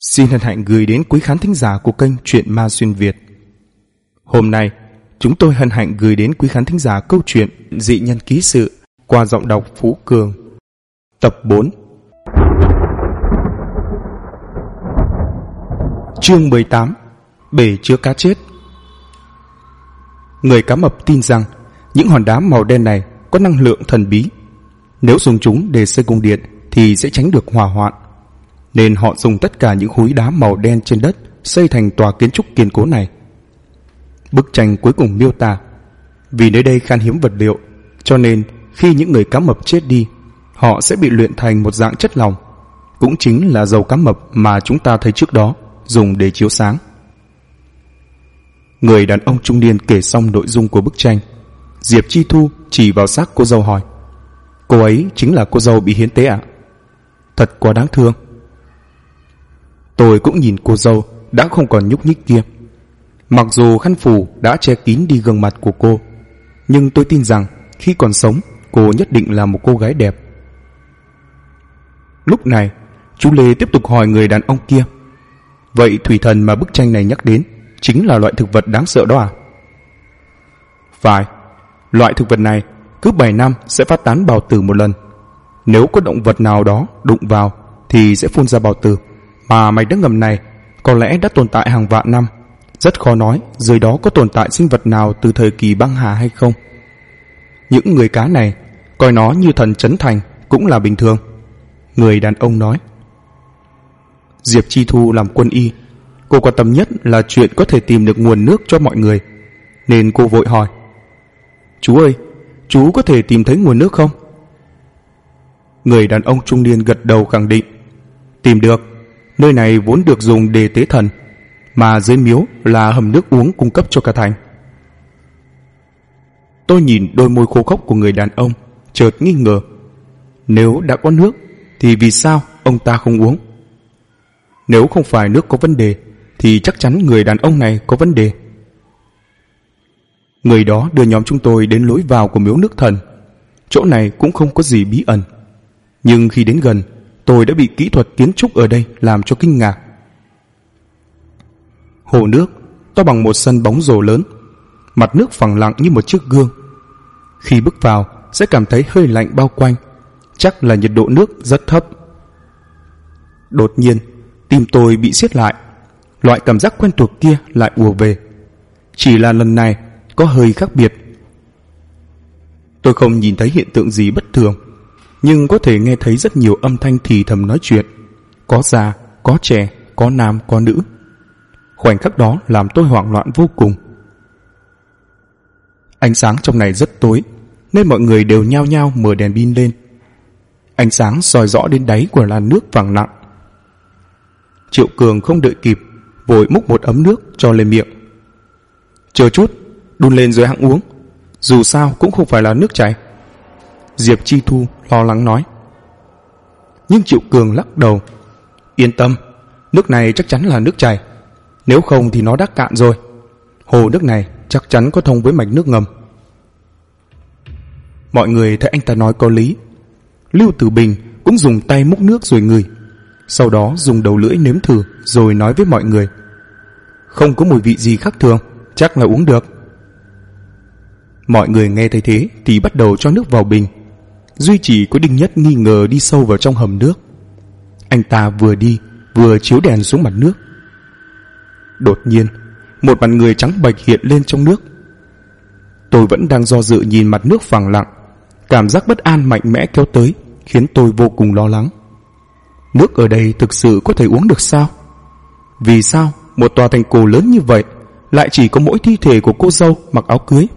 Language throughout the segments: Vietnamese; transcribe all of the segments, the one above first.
Xin hân hạnh gửi đến quý khán thính giả của kênh Truyện Ma Xuyên Việt. Hôm nay, chúng tôi hân hạnh gửi đến quý khán thính giả câu chuyện Dị Nhân Ký Sự qua giọng đọc Phú Cường. Tập 4. Chương 18. Bể chứa cá chết. Người cá mập tin rằng những hòn đá màu đen này có năng lượng thần bí. Nếu dùng chúng để xây cung điện thì sẽ tránh được hỏa hoạn, nên họ dùng tất cả những khối đá màu đen trên đất xây thành tòa kiến trúc kiên cố này. Bức tranh cuối cùng miêu tả vì nơi đây khan hiếm vật liệu, cho nên khi những người cá mập chết đi, họ sẽ bị luyện thành một dạng chất lỏng, cũng chính là dầu cá mập mà chúng ta thấy trước đó, dùng để chiếu sáng. Người đàn ông trung niên kể xong nội dung của bức tranh, Diệp Chi Thu chỉ vào xác cô dâu hỏi: "Cô ấy chính là cô dâu bị hiến tế ạ?" "Thật quá đáng thương." Tôi cũng nhìn cô dâu đã không còn nhúc nhích kia. Mặc dù khăn phủ đã che kín đi gương mặt của cô, nhưng tôi tin rằng khi còn sống, cô nhất định là một cô gái đẹp. Lúc này, chú Lê tiếp tục hỏi người đàn ông kia: "Vậy thủy thần mà bức tranh này nhắc đến chính là loại thực vật đáng sợ đó à?" "Phải, loại thực vật này cứ 7 năm sẽ phát tán bào tử một lần. Nếu có động vật nào đó đụng vào thì sẽ phun ra bào tử, mà mạch nước ngầm này có lẽ đã tồn tại hàng vạn năm. Rất khó nói dưới đó có tồn tại sinh vật nào từ thời kỳ băng hà hay không. Những người cá này coi nó như thần trấn thành cũng là bình thường." Người đàn ông nói. Diệp Chi Thu làm quân y, cô quan tâm nhất là chuyện có thể tìm được nguồn nước cho mọi người, nên cô vội hỏi: "Chú ơi, chú có thể tìm thấy nguồn nước không?" Người đàn ông trung niên gật đầu khẳng định: "Tìm được. Nơi này vốn được dùng để tế thần, mà dưới miếu là hầm nước uống cung cấp cho cả thành." Tôi nhìn đôi môi khô khốc của người đàn ông, chợt nghi ngờ. Nếu đã có nước thì vì sao ông ta không uống? Nếu không phải nước có vấn đề thì chắc chắn người đàn ông này có vấn đề. Người đó đưa nhóm chúng tôi đến lối vào của miếu nước thần. Chỗ này cũng không có gì bí ẩn, nhưng khi đến gần, tôi đã bị kỹ thuật kiến trúc ở đây làm cho kinh ngạc. Hồ nước to bằng một sân bóng rổ lớn, mặt nước phẳng lặng như một chiếc gương. Khi bước vào sẽ cảm thấy hơi lạnh bao quanh, chắc là nhiệt độ nước rất thấp. Đột nhiên, tim tôi bị siết lại, loại cảm giác quen thuộc kia lại ùa về. Chỉ là lần này có hơi khác biệt. Tôi không nhìn thấy hiện tượng gì bất thường, nhưng có thể nghe thấy rất nhiều âm thanh thì thầm nói chuyện, có già, có trẻ, có nam, có nữ. Khoảnh khắc đó làm tôi hoảng loạn vô cùng. Ánh sáng trong này rất tối, nên mọi người đều nhao nhao mở đèn pin lên. Ánh sáng soi rõ đến đáy của làn nước vàng nặng. Triệu Cường không đợi kịp, vội múc một ấm nước cho lên miệng. "Chờ chút, đun lên rồi hẵng uống, dù sao cũng không phải là nước chảy." Diệp Chi Thu lo lắng nói. Nhưng Triệu Cường lắc đầu: "Yên tâm, nước này chắc chắn là nước chảy, nếu không thì nó đã cạn rồi. Hồ nước này chắc chắn có thông với mạch nước ngầm." Mọi người thấy anh ta nói có lý. Lưu Tử Bình cũng dùng tay múc nước rồi ngửi, sau đó dùng đầu lưỡi nếm thử rồi nói với mọi người: "Không có mùi vị gì khác thường, chắc là uống được." Mọi người nghe thấy thế thì bắt đầu cho nước vào bình. Duy chỉ có Đinh Nhất nghi ngờ đi sâu vào trong hầm nước. Anh ta vừa đi vừa chiếu đèn xuống mặt nước. Đột nhiên, một mặt người trắng bệch hiện lên trong nước. Tôi vẫn đang do dự nhìn mặt nước phẳng lặng, cảm giác bất an mạnh mẽ kéo tới, khiến tôi vô cùng lo lắng. Nước ở đây thực sự có thể uống được sao? Vì sao một tòa thành cổ lớn như vậy lại chỉ có mỗi thi thể của cô dâu mặc áo cưới?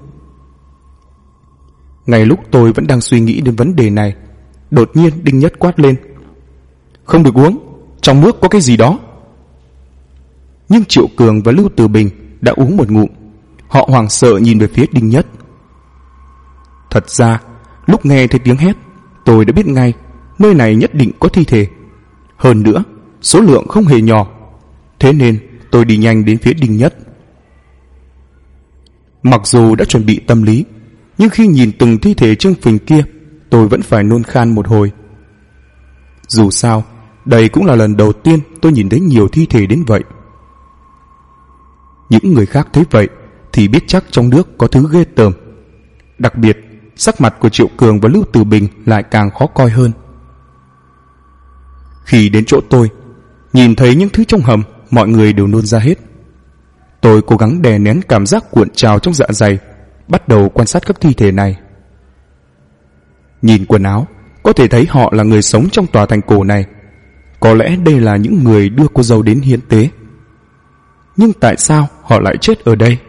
Ngay lúc tôi vẫn đang suy nghĩ đến vấn đề này, đột nhiên Đinh Nhất quát lên: "Không được uống, trong nước có cái gì đó." Nhưng Triệu Cường và Lưu Tử Bình đã uống một ngụm. Họ hoảng sợ nhìn về phía Đinh Nhất. Thật ra, lúc nghe thấy tiếng hét, tôi đã biết ngay nơi này nhất định có thi thể. Hơn nữa, số lượng không hề nhỏ. Thế nên tôi đi nhanh đến phía Đinh Nhất. Mặc dù đã chuẩn bị tâm lý, nhưng khi nhìn từng thi thể trương phình kia, tôi vẫn phải nôn khan một hồi. Dù sao, Đây cũng là lần đầu tiên tôi nhìn thấy nhiều thi thể đến vậy. Những người khác thấy vậy thì biết chắc trong nước có thứ ghê tởm. Đặc biệt, sắc mặt của Triệu Cường và Lưu Tử Bình lại càng khó coi hơn. Khi đến chỗ tôi, nhìn thấy những thứ trong hầm, mọi người đều nôn ra hết. Tôi cố gắng đè nén cảm giác cuộn trào trong dạ dày, bắt đầu quan sát các thi thể này. Nhìn quần áo, có thể thấy họ là người sống trong tòa thành cổ này. Có lẽ đây là những người đưa cô dâu đến hiến tế. Nhưng tại sao họ lại chết ở đây?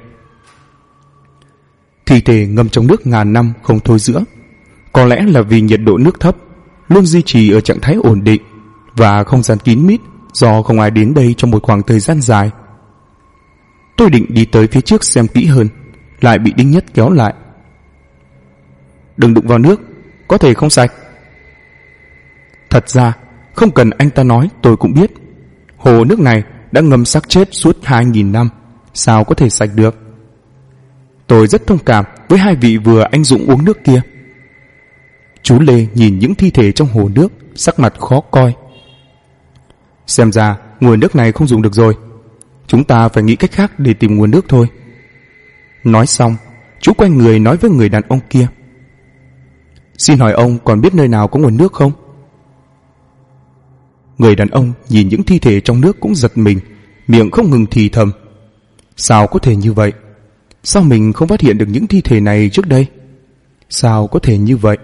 Thi thể ngâm trong nước ngàn năm không thôi rữa. Có lẽ là vì nhiệt độ nước thấp, luôn duy trì ở trạng thái ổn định và không gian kín mít do không ai đến đây trong một khoảng thời gian dài. Tôi định đi tới phía trước xem kỹ hơn, lại bị Đinh Nhất kéo lại. Đừng đụng vào nước, có thể không sạch. Thật ra, không cần anh ta nói tôi cũng biết. Hồ nước này đã ngâm xác chết suốt 2.000 năm, sao có thể sạch được? Tôi rất thông cảm với hai vị vừa anh dũng uống nước kia. Chú Lê nhìn những thi thể trong hồ nước, sắc mặt khó coi. Xem ra nguồn nước này không dùng được rồi, chúng ta phải nghĩ cách khác để tìm nguồn nước thôi. Nói xong, chú quay người nói với người đàn ông kia. Xin hỏi ông còn biết nơi nào có nguồn nước không? Người đàn ông nhìn những thi thể trong nước cũng giật mình, miệng không ngừng thì thầm. Sao có thể như vậy? Sao mình không phát hiện được những thi thể này trước đây? Sao có thể như vậy?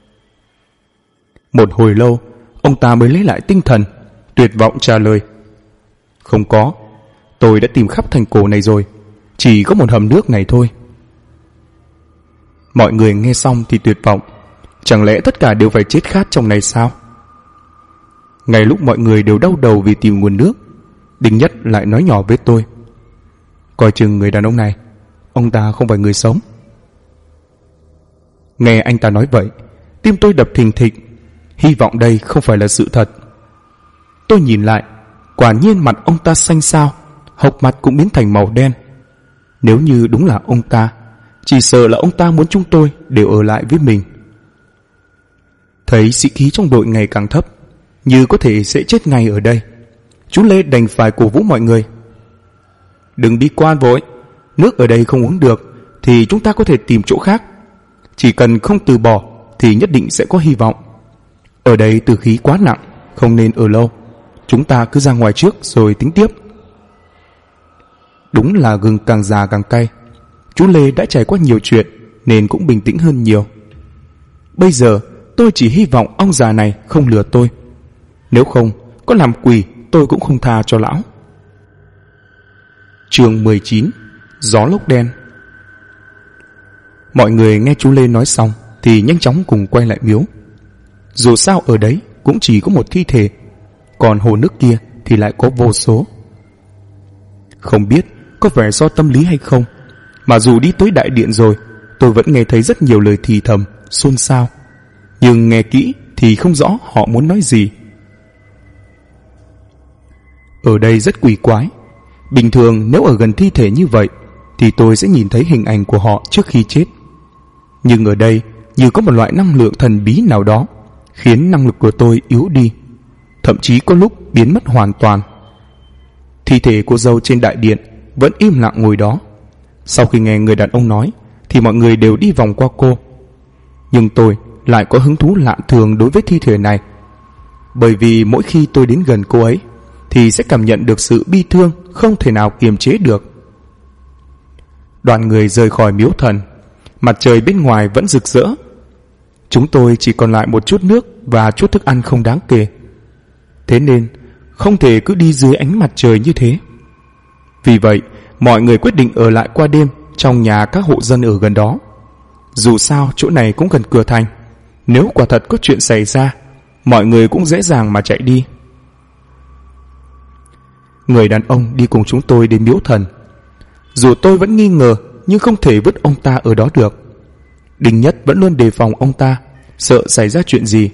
Một hồi lâu, ông ta mới lấy lại tinh thần, tuyệt vọng trả lời. Không có, tôi đã tìm khắp thành cổ này rồi, chỉ có một hầm nước này thôi. Mọi người nghe xong thì tuyệt vọng. Chẳng lẽ tất cả đều phải chết khát trong này sao? Ngay lúc mọi người đều đau đầu vì tìm nguồn nước, Đinh Nhất lại nói nhỏ với tôi. Coi chừng người đàn ông này, ông ta không phải người sống. Nghe anh ta nói vậy, tim tôi đập thình thịch, hy vọng đây không phải là sự thật. Tôi nhìn lại, quả nhiên mặt ông ta xanh xao, hốc mắt cũng biến thành màu đen. Nếu như đúng là ông ta, chỉ sợ là ông ta muốn chúng tôi đều ở lại với mình. Thấy sĩ khí trong đội ngày càng thấp, như có thể sẽ chết ngay ở đây, chú Lê đành phải cổ vũ mọi người. Đừng đi quan vội, nước ở đây không uống được thì chúng ta có thể tìm chỗ khác. Chỉ cần không từ bỏ thì nhất định sẽ có hy vọng. Ở đây tử khí quá nặng, không nên ở lâu. Chúng ta cứ ra ngoài trước rồi tính tiếp. Đúng là gừng càng già càng cay. Chú Lê đã trải qua nhiều chuyện nên cũng bình tĩnh hơn nhiều. Bây giờ tôi chỉ hy vọng ông già này không lừa tôi. Nếu không, có làm quỷ tôi cũng không tha cho lão. Chương 19. Gió lốc đen. Mọi người nghe chú Lê nói xong thì nhanh chóng cùng quay lại miếu. Dù sao ở đấy cũng chỉ có một thi thể, còn hồ nước kia thì lại có vô số. Không biết có vẻ do tâm lý hay không, mà dù đi tới đại điện rồi, tôi vẫn nghe thấy rất nhiều lời thì thầm, xôn xao. Nhưng nghe kỹ thì không rõ họ muốn nói gì. Ở đây rất quỷ quái. Bình thường nếu ở gần thi thể như vậy thì tôi sẽ nhìn thấy hình ảnh của họ trước khi chết. Nhưng ở đây như có một loại năng lượng thần bí nào đó khiến năng lực của tôi yếu đi, thậm chí có lúc biến mất hoàn toàn. Thi thể cô dâu trên đại điện vẫn im lặng ngồi đó. Sau khi nghe người đàn ông nói thì mọi người đều đi vòng qua cô. Nhưng tôi lại có hứng thú lạ thường đối với thi thể này, bởi vì mỗi khi tôi đến gần cô ấy thì sẽ cảm nhận được sự bi thương không thể nào kiềm chế được. Đoàn người rời khỏi miếu thần, mặt trời bên ngoài vẫn rực rỡ. Chúng tôi chỉ còn lại một chút nước và chút thức ăn không đáng kể. Thế nên không thể cứ đi dưới ánh mặt trời như thế. Vì vậy mọi người quyết định ở lại qua đêm trong nhà các hộ dân ở gần đó. Dù sao chỗ này cũng gần cửa thành, nếu quả thật có chuyện xảy ra, mọi người cũng dễ dàng mà chạy đi. Người đàn ông đi cùng chúng tôi đến miếu thần. Dù tôi vẫn nghi ngờ, nhưng không thể vứt ông ta ở đó được. Đinh Nhất vẫn luôn đề phòng ông ta, sợ xảy ra chuyện gì.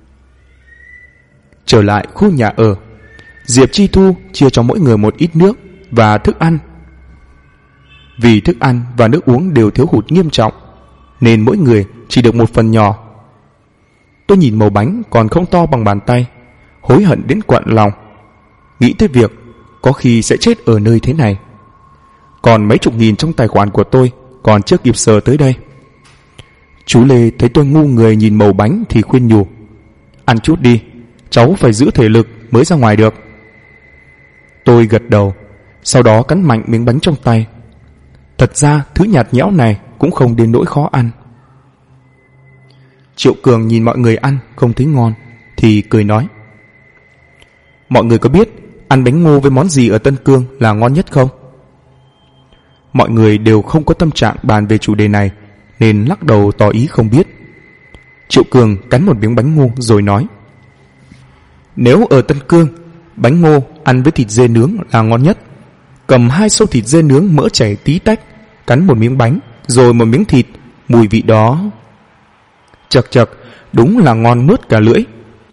Trở lại khu nhà ở, Diệp Chi Thu chia cho mỗi người một ít nước và thức ăn. Vì thức ăn và nước uống đều thiếu hụt nghiêm trọng, nên mỗi người chỉ được một phần nhỏ. Tôi nhìn mẩu bánh còn không to bằng bàn tay, hối hận đến quặn lòng. Nghĩ tới việc có khi sẽ chết ở nơi thế này. Còn mấy chục nghìn trong tài khoản của tôi còn chưa kịp sờ tới đây. Chú Lê thấy tôi ngu người nhìn màu bánh thì khuyên nhủ: ăn chút đi, cháu phải giữ thể lực mới ra ngoài được. Tôi gật đầu, sau đó cắn mạnh miếng bánh trong tay. Thật ra thứ nhạt nhẽo này cũng không đến nỗi khó ăn. Triệu Cường nhìn mọi người ăn không thấy ngon thì cười nói: mọi người có biết ăn bánh ngô với món gì ở Tân Cương là ngon nhất không? Mọi người đều không có tâm trạng bàn về chủ đề này nên lắc đầu tỏ ý không biết. Triệu Cường cắn một miếng bánh ngô rồi nói: nếu ở Tân Cương, bánh ngô ăn với thịt dê nướng là ngon nhất. Cầm 2 xâu thịt dê nướng mỡ chảy tí tách, cắn một miếng bánh rồi một miếng thịt, mùi vị đó chật chật, đúng là ngon nuốt cả lưỡi.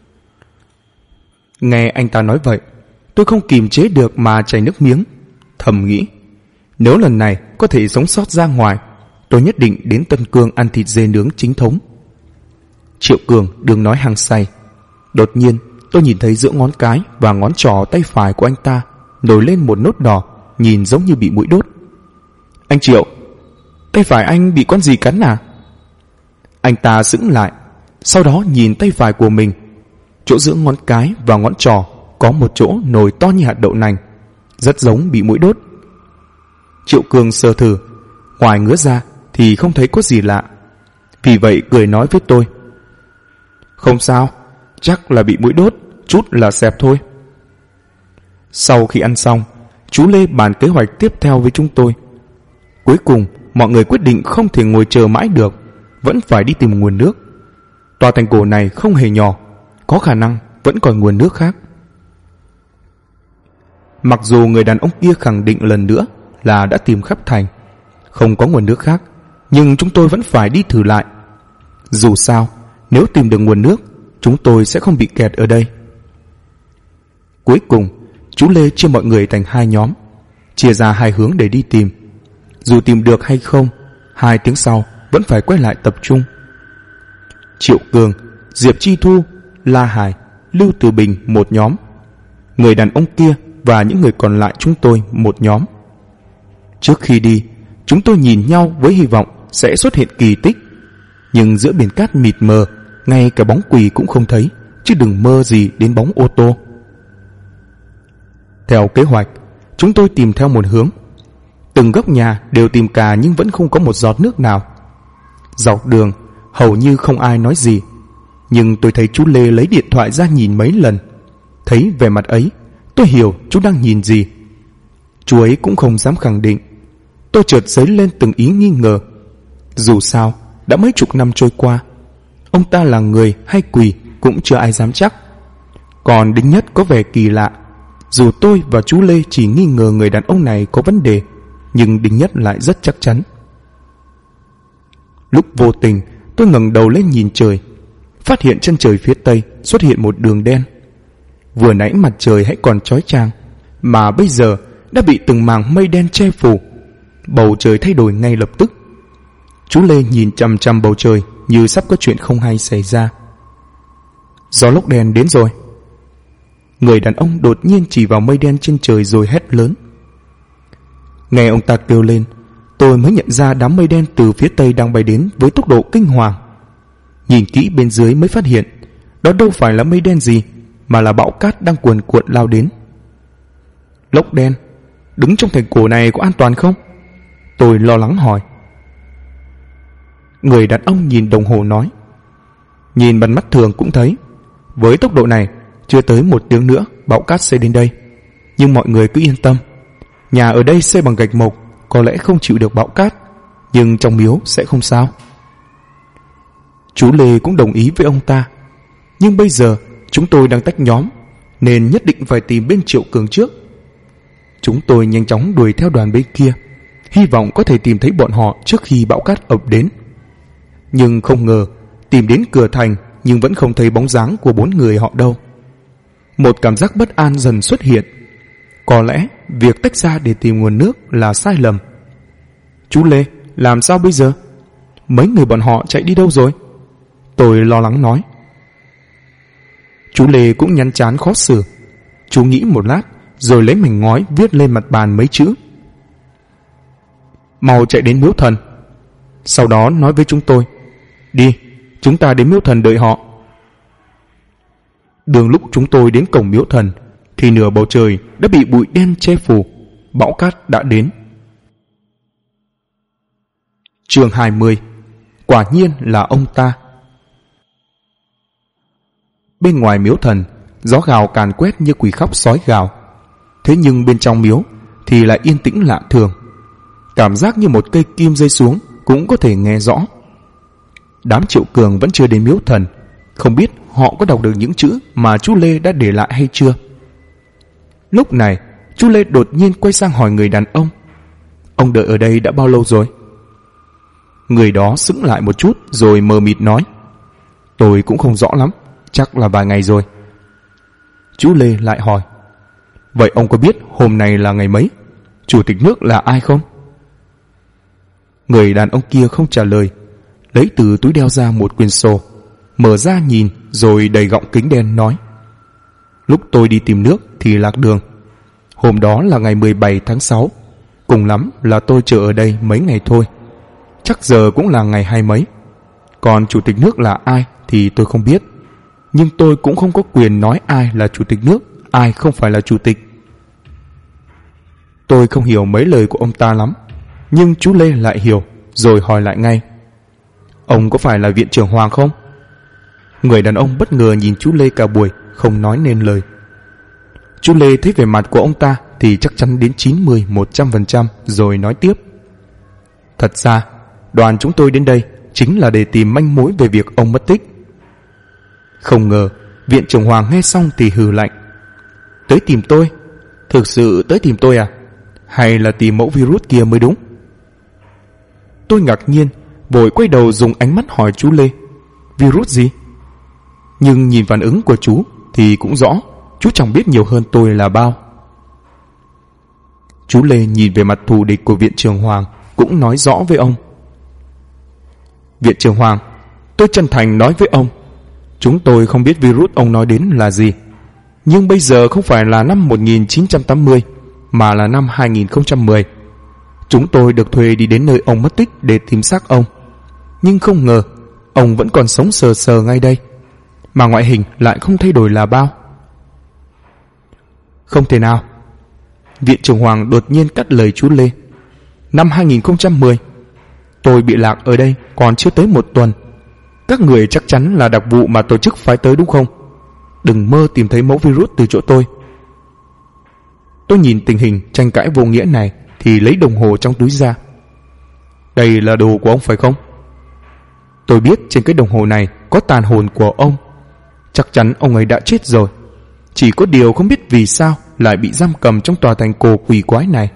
Nghe anh ta nói vậy, tôi không kìm chế được mà chảy nước miếng. Thầm nghĩ, nếu lần này có thể sống sót ra ngoài, tôi nhất định đến Tân Cương ăn thịt dê nướng chính thống. Triệu Cường đừng nói hăng say. Đột nhiên tôi nhìn thấy giữa ngón cái và ngón trỏ tay phải của anh ta nổi lên một nốt đỏ, nhìn giống như bị muỗi đốt. Anh Triệu, tay phải anh bị con gì cắn à? Anh ta sững lại, sau đó nhìn tay phải của mình. Chỗ giữa ngón cái và ngón trỏ có một chỗ nổi to như hạt đậu nành, rất giống bị muỗi đốt. Triệu Cường sờ thử, ngoài ngứa ra thì không thấy có gì lạ, vì vậy cười nói với tôi: không sao, chắc là bị muỗi đốt, chút là xẹp thôi. Sau khi ăn xong, chú Lê bàn kế hoạch tiếp theo với chúng tôi. Cuối cùng mọi người quyết định không thể ngồi chờ mãi được, vẫn phải đi tìm nguồn nước. Tòa thành cổ này không hề nhỏ, có khả năng vẫn còn nguồn nước khác. Mặc dù người đàn ông kia khẳng định lần nữa là đã tìm khắp thành, không có nguồn nước khác, nhưng chúng tôi vẫn phải đi thử lại. Dù sao, nếu tìm được nguồn nước, chúng tôi sẽ không bị kẹt ở đây. Cuối cùng, chú Lê chia mọi người thành 2 nhóm, chia ra 2 hướng để đi tìm. Dù tìm được hay không, 2 tiếng sau vẫn phải quay lại tập trung. Triệu Cường, Diệp Chi Thu, La Hải, Lưu Từ Bình một nhóm, người đàn ông kia và những người còn lại chúng tôi một nhóm. Trước khi đi, chúng tôi nhìn nhau với hy vọng sẽ xuất hiện kỳ tích. Nhưng giữa biển cát mịt mờ, ngay cả bóng quỷ cũng không thấy, chứ đừng mơ gì đến bóng ô tô. Theo kế hoạch, chúng tôi tìm theo một hướng. Từng góc nhà đều tìm cả nhưng vẫn không có một giọt nước nào. Dọc đường hầu như không ai nói gì, nhưng tôi thấy chú Lê lấy điện thoại ra nhìn mấy lần. Thấy vẻ mặt ấy, tôi hiểu chú đang nhìn gì. Chú ấy cũng không dám khẳng định. Tôi chợt dấy lên từng ý nghi ngờ. Dù sao, đã mấy chục năm trôi qua, ông ta là người hay quỷ cũng chưa ai dám chắc. Còn Đinh Nhất có vẻ kỳ lạ. Dù tôi và chú Lê chỉ nghi ngờ người đàn ông này có vấn đề, nhưng Đinh Nhất lại rất chắc chắn. Lúc vô tình, tôi ngẩng đầu lên nhìn trời, phát hiện chân trời phía tây xuất hiện một đường đen. Vừa nãy mặt trời hãy còn chói chang, mà bây giờ đã bị từng mảng mây đen che phủ. Bầu trời thay đổi ngay lập tức. Chú Lê nhìn chằm chằm bầu trời như sắp có chuyện không hay xảy ra. Gió lốc đen đến rồi. Người đàn ông đột nhiên chỉ vào mây đen trên trời rồi hét lớn. Nghe ông ta kêu lên, tôi mới nhận ra đám mây đen từ phía tây đang bay đến với tốc độ kinh hoàng. Nhìn kỹ bên dưới mới phát hiện đó đâu phải là mây đen gì, mà là bão cát đang cuồn cuộn lao đến. Lốc đen, đứng trong thành cổ này có an toàn không? Tôi lo lắng hỏi. Người đàn ông nhìn đồng hồ nói, nhìn bằng mắt thường cũng thấy, với tốc độ này chưa tới 1 tiếng nữa bão cát sẽ đến đây. Nhưng mọi người cứ yên tâm, nhà ở đây xây bằng gạch mộc, có lẽ không chịu được bão cát, nhưng trong miếu sẽ không sao. Chú Lê cũng đồng ý với ông ta. Nhưng bây giờ chúng tôi đang tách nhóm, nên nhất định phải tìm bên Triệu Cường trước. Chúng tôi nhanh chóng đuổi theo đoàn bên kia, hy vọng có thể tìm thấy bọn họ trước khi bão cát ập đến. Nhưng không ngờ tìm đến cửa thành nhưng vẫn không thấy bóng dáng của 4 người họ đâu. Một cảm giác bất an dần xuất hiện. Có lẽ việc tách ra để tìm nguồn nước là sai lầm. Chú Lê, làm sao bây giờ? Mấy người bọn họ chạy đi đâu rồi? Tôi lo lắng nói. Chú Lê cũng nhăn trán khó xử. Chú nghĩ một lát rồi lấy mảnh ngói viết lên mặt bàn mấy chữ: mau chạy đến miếu thần. Sau đó nói với chúng tôi: đi, chúng ta đến miếu thần đợi họ. Đường lúc chúng tôi đến cổng miếu thần thì nửa bầu trời đã bị bụi đen che phủ, bão cát đã đến. Chương 20. Quả nhiên là ông ta. Bên ngoài miếu thần, gió gào càn quét như quỷ khóc sói gào. Thế nhưng bên trong miếu thì lại yên tĩnh lạ thường. Cảm giác như một cây kim rơi xuống cũng có thể nghe rõ. Đám Triệu Cường vẫn chưa đến miếu thần, không biết họ có đọc được những chữ mà chú Lê đã để lại hay chưa. Lúc này, chú Lê đột nhiên quay sang hỏi người đàn ông: ông đợi ở đây đã bao lâu rồi? Người đó sững lại một chút rồi mờ mịt nói: tôi cũng không rõ lắm, chắc là vài ngày rồi. Chú Lê lại hỏi: vậy ông có biết hôm nay là ngày mấy? Chủ tịch nước là ai không? Người đàn ông kia không trả lời, lấy từ túi đeo ra một quyển sổ, mở ra nhìn rồi đầy gọng kính đen nói: lúc tôi đi tìm nước thì lạc đường. Hôm đó là ngày 17 tháng 6, cùng lắm là tôi chờ ở đây mấy ngày thôi. Chắc giờ cũng là ngày 20 mấy. Còn chủ tịch nước là ai thì tôi không biết, nhưng tôi cũng không có quyền nói ai là chủ tịch nước, ai không phải là chủ tịch. Tôi không hiểu mấy lời của ông ta lắm, nhưng chú Lê lại hiểu, rồi hỏi lại ngay: ông có phải là viện trưởng Hoàng không? Người đàn ông bất ngờ nhìn chú Lê cả buổi, không nói nên lời. Chú Lê thấy vẻ mặt của ông ta thì chắc chắn đến 90-100%, rồi nói tiếp: thật ra đoàn chúng tôi đến đây chính là để tìm manh mối về việc ông mất tích. Không ngờ viện trưởng Hoàng nghe xong thì hừ lạnh: tới tìm tôi? Thực sự tới tìm tôi à? Hay là tìm mẫu virus kia mới đúng? Tôi ngạc nhiên, vội quay đầu dùng ánh mắt hỏi chú Lê: virus gì? Nhưng nhìn phản ứng của chú thì cũng rõ chú chẳng biết nhiều hơn tôi là bao. Chú Lê nhìn về mặt thù địch của viện trưởng Hoàng, cũng nói rõ với ông: viện trưởng Hoàng, tôi chân thành nói với ông, chúng tôi không biết virus ông nói đến là gì. Nhưng bây giờ không phải là năm 1980, mà là năm 2010. Chúng tôi được thuê đi đến nơi ông mất tích để tìm xác ông. Nhưng không ngờ ông vẫn còn sống sờ sờ ngay đây, mà ngoại hình lại không thay đổi là bao. Không thể nào. Viện trưởng Hoàng đột nhiên cắt lời chú Lê: năm 2010 tôi bị lạc ở đây còn chưa tới 1 tuần. Các người chắc chắn là đặc vụ mà tổ chức phái tới đúng không? Đừng mơ tìm thấy mẫu virus từ chỗ tôi. Tôi nhìn tình hình tranh cãi vô nghĩa này thì lấy đồng hồ trong túi ra. Đây là đồ của ông phải không? Tôi biết trên cái đồng hồ này có tàn hồn của ông. Chắc chắn ông ấy đã chết rồi. Chỉ có điều không biết vì sao lại bị giam cầm trong tòa thành cổ quỷ quái này.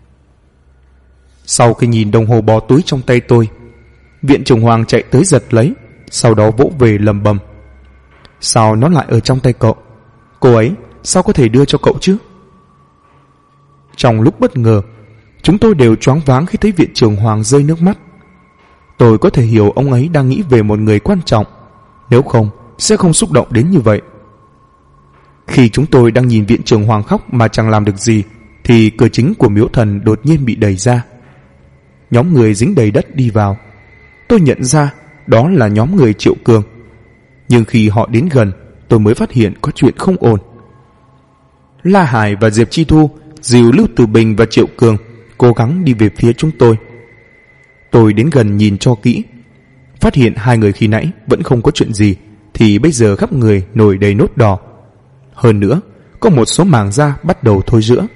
Sau khi nhìn đồng hồ bò túi trong tay tôi, viện trưởng Hoàng chạy tới giật lấy, sau đó vỗ về lầm bầm: sao nó lại ở trong tay cậu? Cô ấy sao có thể đưa cho cậu chứ? Trong lúc bất ngờ, chúng tôi đều choáng váng khi thấy viện trưởng Hoàng rơi nước mắt. Tôi có thể hiểu ông ấy đang nghĩ về một người quan trọng, nếu không sẽ không xúc động đến như vậy. Khi chúng tôi đang nhìn viện trưởng Hoàng khóc mà chẳng làm được gì, thì cửa chính của miếu thần đột nhiên bị đẩy ra. Nhóm người dính đầy đất đi vào. Tôi nhận ra đó là nhóm người Triệu Cường, nhưng khi họ đến gần, tôi mới phát hiện có chuyện không ổn. La Hải và Diệp Chi Thu dìu Lưu Tử Bình và Triệu Cường cố gắng đi về phía chúng tôi. Tôi đến gần nhìn cho kỹ, phát hiện hai người khi nãy vẫn không có chuyện gì, thì bây giờ khắp người nổi đầy nốt đỏ. Hơn nữa, có một số màng da bắt đầu thối rữa.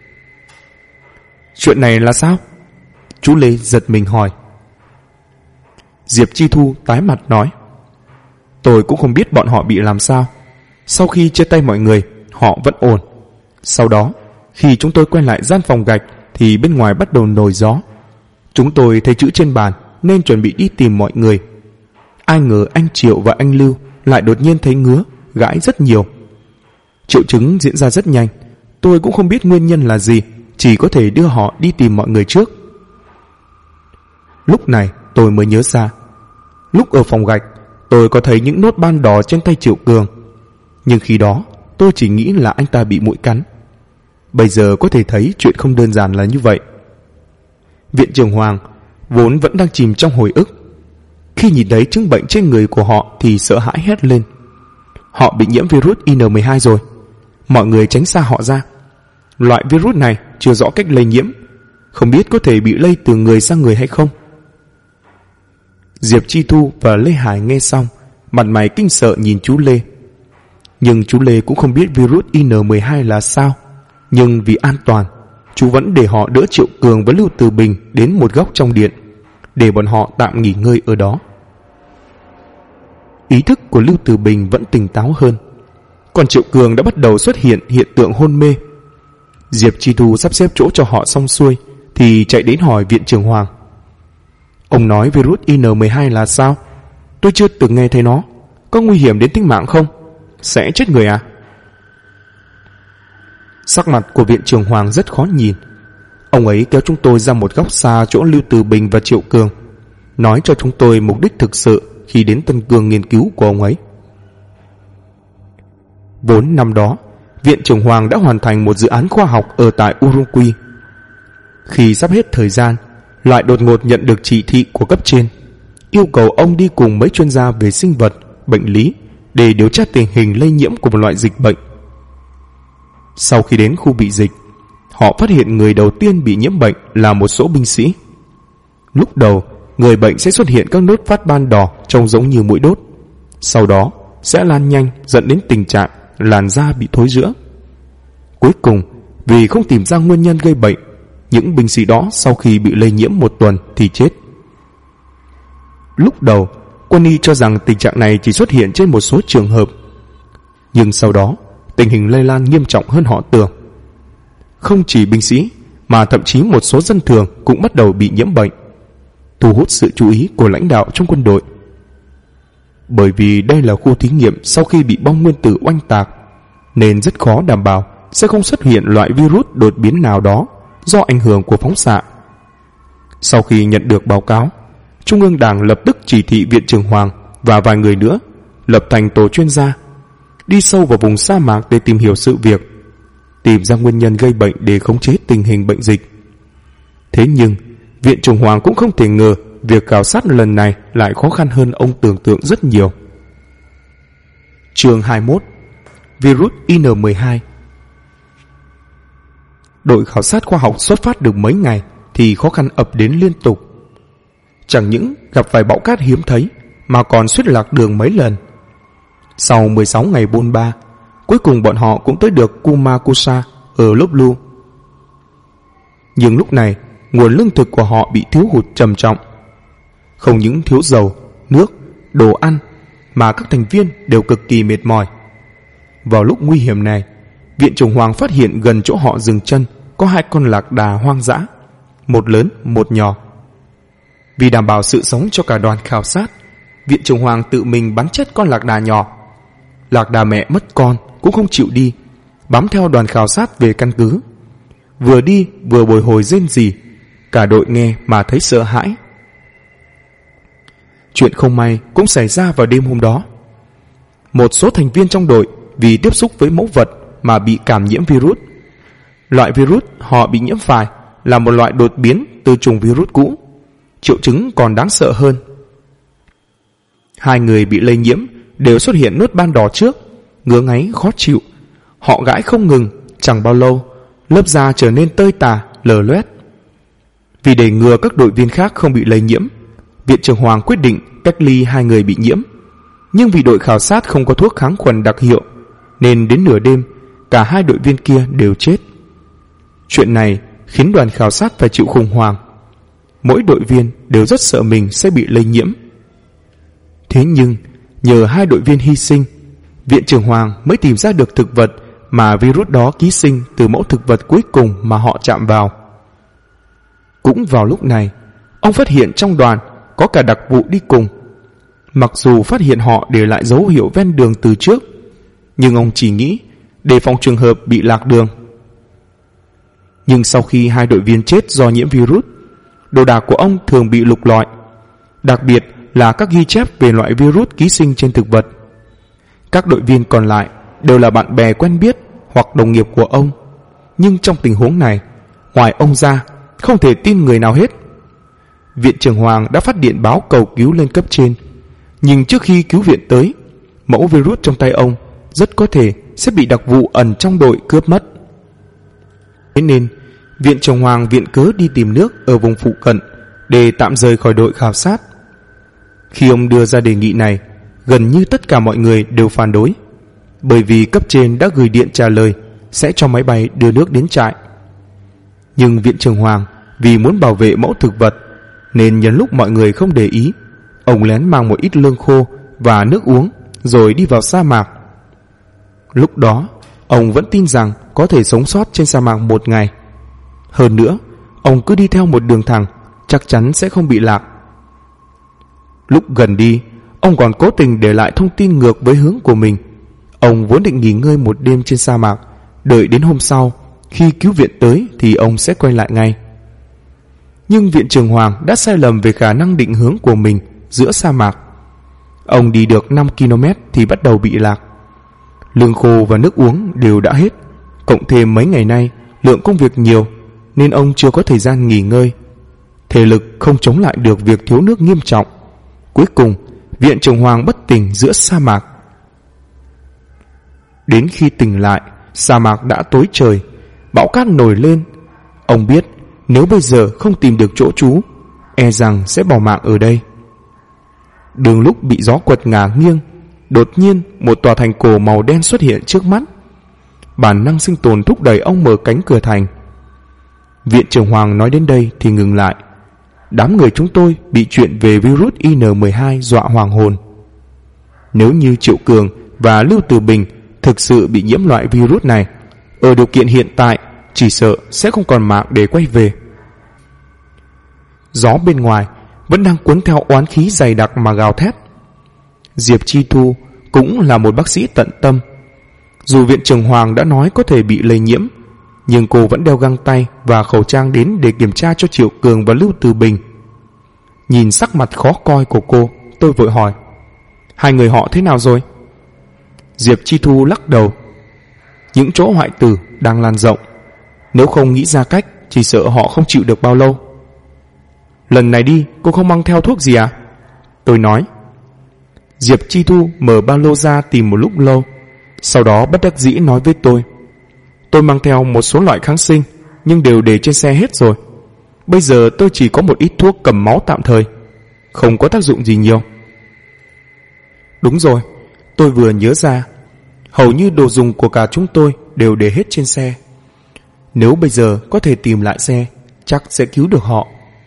Chuyện này là sao? Chú Lê giật mình hỏi. Diệp Chi Thu tái mặt nói: tôi cũng không biết bọn họ bị làm sao. Sau khi chia tay mọi người, họ vẫn ổn. Sau đó, khi chúng tôi quay lại gian phòng gạch thì bên ngoài bắt đầu nổi gió. Chúng tôi thấy chữ trên bàn nên chuẩn bị đi tìm mọi người. Ai ngờ anh Triệu và anh Lưu lại đột nhiên thấy ngứa, gãi rất nhiều. Triệu chứng diễn ra rất nhanh. Tôi cũng không biết nguyên nhân là gì, chỉ có thể đưa họ đi tìm mọi người trước. Lúc này tôi mới nhớ ra, lúc ở phòng gạch tôi có thấy những nốt ban đỏ trên tay Triệu Cường. Nhưng khi đó tôi chỉ nghĩ là anh ta bị muỗi cắn. Bây giờ có thể thấy chuyện không đơn giản là như vậy. Viện trưởng Hoàng vốn vẫn đang chìm trong hồi ức. Khi nhìn thấy chứng bệnh trên người của họ thì sợ hãi hét lên. Họ bị nhiễm virus IN12 rồi. Mọi người tránh xa họ ra. Loại virus này chưa rõ cách lây nhiễm, không biết có thể bị lây từ người sang người hay không. Diệp Chi Thu và Lê Hải nghe xong, mặt mày kinh sợ nhìn chú Lê. Nhưng chú Lê cũng không biết virus IN12 là sao. Nhưng vì an toàn, chú vẫn để họ đỡ Triệu Cường với Lưu Từ Bình đến một góc trong điện, để bọn họ tạm nghỉ ngơi ở đó. Ý thức của Lưu Từ Bình vẫn tỉnh táo hơn, còn Triệu Cường đã bắt đầu xuất hiện hiện tượng hôn mê. Diệp Chi Thu sắp xếp chỗ cho họ xong xuôi thì chạy đến hỏi viện trưởng Hoàng. Ông nói virus IN12 là sao? Tôi chưa từng nghe thấy nó. Có nguy hiểm đến tính mạng không? Sẽ chết người à? Sắc mặt của viện trưởng Hoàng rất khó nhìn. Ông ấy kéo chúng tôi ra một góc xa chỗ Lưu Từ Bình và Triệu Cường, nói cho chúng tôi mục đích thực sự khi đến Tân Cương nghiên cứu của ông ấy. Vốn năm đó, viện trưởng Hoàng đã hoàn thành một dự án khoa học ở tại Uruguay. Khi sắp hết thời gian, lại đột ngột nhận được chỉ thị của cấp trên, yêu cầu ông đi cùng mấy chuyên gia về sinh vật, bệnh lý để điều tra tình hình lây nhiễm của một loại dịch bệnh. Sau khi đến khu bị dịch, họ phát hiện người đầu tiên bị nhiễm bệnh là một số binh sĩ. Lúc đầu, người bệnh sẽ xuất hiện các nốt phát ban đỏ trông giống như muỗi đốt. Sau đó sẽ lan nhanh dẫn đến tình trạng làn da bị thối rữa. Cuối cùng, vì không tìm ra nguyên nhân gây bệnh, những binh sĩ đó sau khi bị lây nhiễm một tuần thì chết. Lúc đầu, quân y cho rằng tình trạng này chỉ xuất hiện trên một số trường hợp, nhưng sau đó tình hình lây lan nghiêm trọng hơn họ tưởng. Không chỉ binh sĩ mà thậm chí một số dân thường cũng bắt đầu bị nhiễm bệnh, thu hút sự chú ý của lãnh đạo trong quân đội. Bởi vì đây là khu thí nghiệm sau khi bị bom nguyên tử oanh tạc, nên rất khó đảm bảo sẽ không xuất hiện loại virus đột biến nào đó do ảnh hưởng của phóng xạ. Sau khi nhận được báo cáo, Trung ương Đảng lập tức chỉ thị viện trưởng Hoàng và vài người nữa lập thành tổ chuyên gia, đi sâu vào vùng sa mạc để tìm hiểu sự việc, tìm ra nguyên nhân gây bệnh để khống chế tình hình bệnh dịch. Thế nhưng, viện trưởng Hoàng cũng không thể ngờ việc khảo sát lần này lại khó khăn hơn ông tưởng tượng rất nhiều. Chương 21: Virus IN12. Đội khảo sát khoa học xuất phát được mấy ngày thì khó khăn ập đến liên tục. Chẳng những gặp phải bão cát hiếm thấy mà còn suýt lạc đường mấy lần. Sau 16 ngày bôn ba, cuối cùng bọn họ cũng tới được Kumakusa ở Loblu. Nhưng lúc này, nguồn lương thực của họ bị thiếu hụt trầm trọng. Không những thiếu dầu, nước, đồ ăn, mà các thành viên đều cực kỳ mệt mỏi. Vào lúc nguy hiểm này, viện trưởng Hoàng phát hiện gần chỗ họ dừng chân có 2 con lạc đà hoang dã, một lớn, một nhỏ. Vì đảm bảo sự sống cho cả đoàn khảo sát, viện trưởng Hoàng tự mình bắn chết con lạc đà nhỏ. Lạc đà mẹ mất con cũng không chịu đi, bám theo đoàn khảo sát về căn cứ. Vừa đi vừa bồi hồi rên rỉ, cả đội nghe mà thấy sợ hãi. Chuyện không may cũng xảy ra vào đêm hôm đó. Một số thành viên trong đội vì tiếp xúc với mẫu vật mà bị cảm nhiễm virus. Loại virus họ bị nhiễm phải là một loại đột biến từ chủng virus cũ, triệu chứng còn đáng sợ hơn. 2 người bị lây nhiễm đều xuất hiện nốt ban đỏ trước, ngứa ngáy khó chịu. Họ gãi không ngừng, chẳng bao lâu lớp da trở nên tơi tả, lở loét. Vì để ngừa các đội viên khác không bị lây nhiễm, viện trưởng Hoàng quyết định cách ly 2 người bị nhiễm. Nhưng vì đội khảo sát không có thuốc kháng khuẩn đặc hiệu, nên đến nửa đêm cả 2 đội viên kia đều chết. Chuyện này khiến đoàn khảo sát phải chịu khủng hoảng. Mỗi đội viên đều rất sợ mình sẽ bị lây nhiễm. Thế nhưng nhờ 2 đội viên hy sinh, viện trưởng Hoàng mới tìm ra được thực vật mà virus đó ký sinh từ mẫu thực vật cuối cùng mà họ chạm vào. Cũng vào lúc này, ông phát hiện trong đoàn có cả đặc vụ đi cùng. Mặc dù phát hiện họ để lại dấu hiệu ven đường từ trước, nhưng ông chỉ nghĩ đề phòng trường hợp bị lạc đường. Nhưng sau khi 2 đội viên chết do nhiễm virus, đồ đạc của ông thường bị lục lọi, đặc biệt là các ghi chép về loại virus ký sinh trên thực vật. Các đội viên còn lại đều là bạn bè quen biết hoặc đồng nghiệp của ông. Nhưng trong tình huống này, ngoài ông ra, không thể tin người nào hết. Viện trưởng Hoàng đã phát điện báo cầu cứu lên cấp trên, nhưng trước khi cứu viện tới, mẫu virus trong tay ông rất có thể sẽ bị đặc vụ ẩn trong đội cướp mất. Thế nên, Viện trưởng Hoàng viện cớ đi tìm nước ở vùng phụ cận để tạm rời khỏi đội khảo sát. Khi ông đưa ra đề nghị này, gần như tất cả mọi người đều phản đối, bởi vì cấp trên đã gửi điện trả lời sẽ cho máy bay đưa nước đến trại. Nhưng Viện trưởng Hoàng vì muốn bảo vệ mẫu thực vật nên nhân lúc mọi người không để ý, ông lén mang một ít lương khô và nước uống rồi đi vào sa mạc. Lúc đó, ông vẫn tin rằng có thể sống sót trên sa mạc một ngày. Hơn nữa, ông cứ đi theo một đường thẳng, chắc chắn sẽ không bị lạc. Lúc gần đi, ông còn cố tình để lại thông tin ngược với hướng của mình. Ông vốn định nghỉ ngơi một đêm trên sa mạc, đợi đến hôm sau, khi cứu viện tới thì ông sẽ quay lại ngay. Nhưng Viện trưởng Hoàng đã sai lầm về khả năng định hướng của mình giữa sa mạc. Ông đi được 5 km thì bắt đầu bị lạc. Lương khô và nước uống đều đã hết, cộng thêm mấy ngày nay lượng công việc nhiều nên ông chưa có thời gian nghỉ ngơi. Thể lực không chống lại được việc thiếu nước nghiêm trọng. Cuối cùng, Viện trưởng Hoàng bất tỉnh giữa sa mạc. Đến khi tỉnh lại, sa mạc đã tối trời, bão cát nổi lên. Ông biết nếu bây giờ không tìm được chỗ trú, e rằng sẽ bỏ mạng ở đây. Đường lúc bị gió quật ngả nghiêng, đột nhiên một tòa thành cổ màu đen xuất hiện trước mắt. Bản năng sinh tồn thúc đẩy ông mở cánh cửa thành. Viện trưởng Hoàng nói đến đây thì ngừng lại. Đám người chúng tôi bị chuyện về virus IN12 dọa hoàng hồn. Nếu như Triệu Cường và Lưu Từ Bình thực sự bị nhiễm loại virus này, ở điều kiện hiện tại chỉ sợ sẽ không còn mạng để quay về. Gió bên ngoài vẫn đang cuốn theo oán khí dày đặc mà gào thét. Diệp Chi Thu cũng là một bác sĩ tận tâm. Dù Viện trưởng Hoàng đã nói có thể bị lây nhiễm, nhưng cô vẫn đeo găng tay và khẩu trang đến để kiểm tra cho Triệu Cường và Lưu Từ Bình. Nhìn sắc mặt khó coi của cô, tôi vội hỏi: hai người họ thế nào rồi? Diệp Chi Thu lắc đầu: những chỗ hoại tử đang lan rộng, nếu không nghĩ ra cách chỉ sợ họ không chịu được bao lâu. Lần này đi cô không mang theo thuốc gì à? Tôi nói. Diệp Chi Thu mở ba lô ra tìm một lúc lâu, sau đó bất đắc dĩ nói với tôi mang theo một số loại kháng sinh, nhưng đều để trên xe hết rồi. Bây giờ tôi chỉ có một ít thuốc cầm máu tạm thời, không có tác dụng gì nhiều. Đúng rồi, tôi vừa nhớ ra, hầu như đồ dùng của cả chúng tôi đều để hết trên xe. Nếu bây giờ có thể tìm lại xe, chắc sẽ cứu được họ.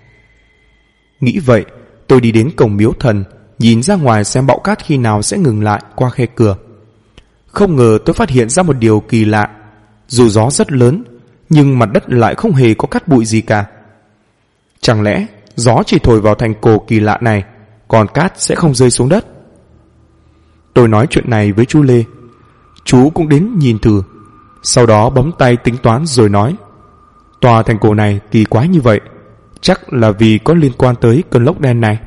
Nghĩ vậy, tôi đi đến cổng miếu thần, nhìn ra ngoài xem bão cát khi nào sẽ ngừng lại qua khe cửa. Không ngờ tôi phát hiện ra một điều kỳ lạ. Dù gió rất lớn, nhưng mặt đất lại không hề có cát bụi gì cả. Chẳng lẽ gió chỉ thổi vào thành cổ kỳ lạ này, còn cát sẽ không rơi xuống đất? Tôi nói chuyện này với chú Lê. Chú cũng đến nhìn thử, sau đó bấm tay tính toán rồi nói: tòa thành cổ này kỳ quái như vậy, chắc là vì có liên quan tới cơn lốc đen này.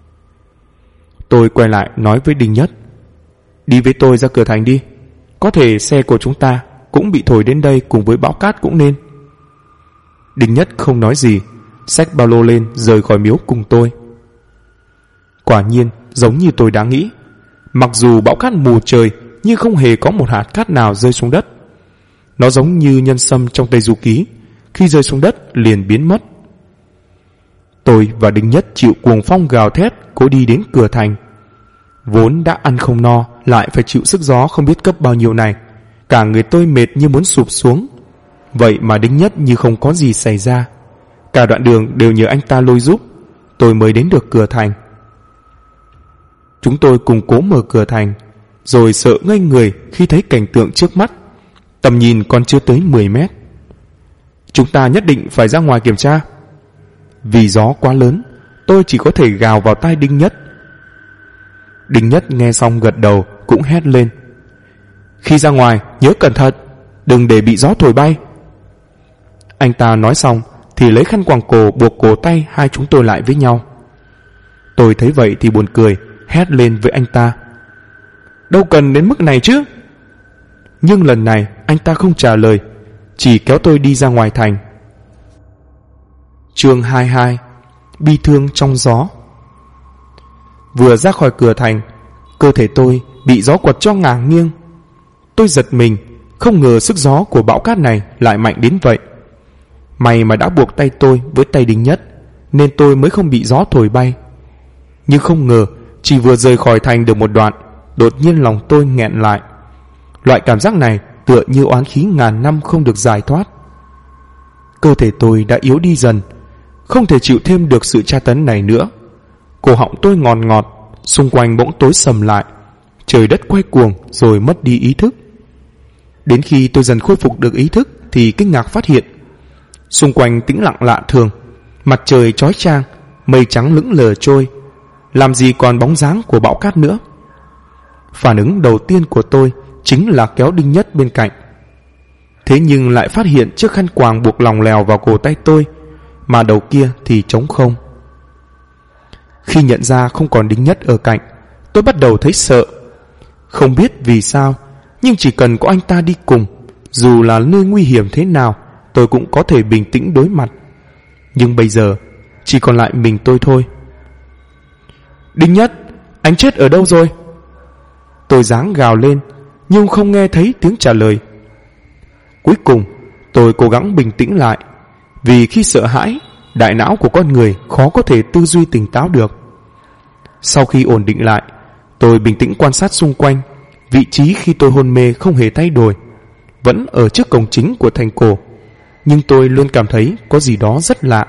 Tôi quay lại nói với Đinh Nhất: đi với tôi ra cửa thành đi, có thể xe của chúng ta cũng bị thổi đến đây cùng với bão cát cũng nên. Đinh Nhất không nói gì, xách ba lô lên rời khỏi miếu cùng tôi. Quả nhiên giống như tôi đã nghĩ, mặc dù bão cát mù trời nhưng không hề có một hạt cát nào rơi xuống đất. Nó giống như nhân sâm trong Tây Du Ký, khi rơi xuống đất liền biến mất. Tôi và Đinh Nhất chịu cuồng phong gào thét cố đi đến cửa thành. Vốn đã ăn không no, lại phải chịu sức gió không biết cấp bao nhiêu này, cả người tôi mệt như muốn sụp xuống. Vậy mà Đinh Nhất như không có gì xảy ra, cả đoạn đường đều nhờ anh ta lôi giúp, tôi mới đến được cửa thành. Chúng tôi cùng cố mở cửa thành, rồi sợ ngây người khi thấy cảnh tượng trước mắt. Tầm nhìn còn chưa tới 10 mét. Chúng ta nhất định phải ra ngoài kiểm tra. Vì gió quá lớn, tôi chỉ có thể gào vào tai Đinh Nhất. Đinh Nhất nghe xong gật đầu, cũng hét lên: khi ra ngoài nhớ cẩn thận, đừng để bị gió thổi bay. Anh ta nói xong thì lấy khăn quàng cổ buộc cổ tay hai chúng tôi lại với nhau. Tôi thấy vậy thì buồn cười, hét lên với anh ta: đâu cần đến mức này chứ. Nhưng lần này anh ta không trả lời, chỉ kéo tôi đi ra ngoài thành. Chương 22: Bi thương trong gió. Vừa ra khỏi cửa thành, cơ thể tôi bị gió quật cho ngả nghiêng. Tôi giật mình, không ngờ sức gió của bão cát này lại mạnh đến vậy. May mà đã buộc tay tôi với tay Đinh Nhất, nên tôi mới không bị gió thổi bay. Nhưng không ngờ, chỉ vừa rời khỏi thành được một đoạn, đột nhiên lòng tôi nghẹn lại. Loại cảm giác này tựa như oán khí ngàn năm không được giải thoát. Cơ thể tôi đã yếu đi dần, không thể chịu thêm được sự tra tấn này nữa. Cổ họng tôi ngọt ngọt, xung quanh bỗng tối sầm lại, trời đất quay cuồng rồi mất đi ý thức. Đến khi tôi dần khôi phục được ý thức thì kinh ngạc phát hiện xung quanh tĩnh lặng lạ thường, mặt trời chói chang, mây trắng lững lờ trôi, làm gì còn bóng dáng của bão cát nữa. Phản ứng đầu tiên của tôi chính là kéo Đinh Nhất bên cạnh. Thế nhưng lại phát hiện chiếc khăn quàng buộc lòng lèo vào cổ tay tôi, mà đầu kia thì trống không. Khi nhận ra không còn Đinh Nhất ở cạnh, tôi bắt đầu thấy sợ. Không biết vì sao, nhưng chỉ cần có anh ta đi cùng, dù là nơi nguy hiểm thế nào, tôi cũng có thể bình tĩnh đối mặt. Nhưng bây giờ chỉ còn lại mình tôi thôi. Đinh Nhất, anh chết ở đâu rồi? Tôi ráng gào lên, nhưng không nghe thấy tiếng trả lời. Cuối cùng tôi cố gắng bình tĩnh lại, vì khi sợ hãi, đại não của con người khó có thể tư duy tỉnh táo được. Sau khi ổn định lại, tôi bình tĩnh quan sát xung quanh. Vị trí khi tôi hôn mê không hề thay đổi, vẫn ở trước cổng chính của thành cổ, nhưng tôi luôn cảm thấy có gì đó rất lạ.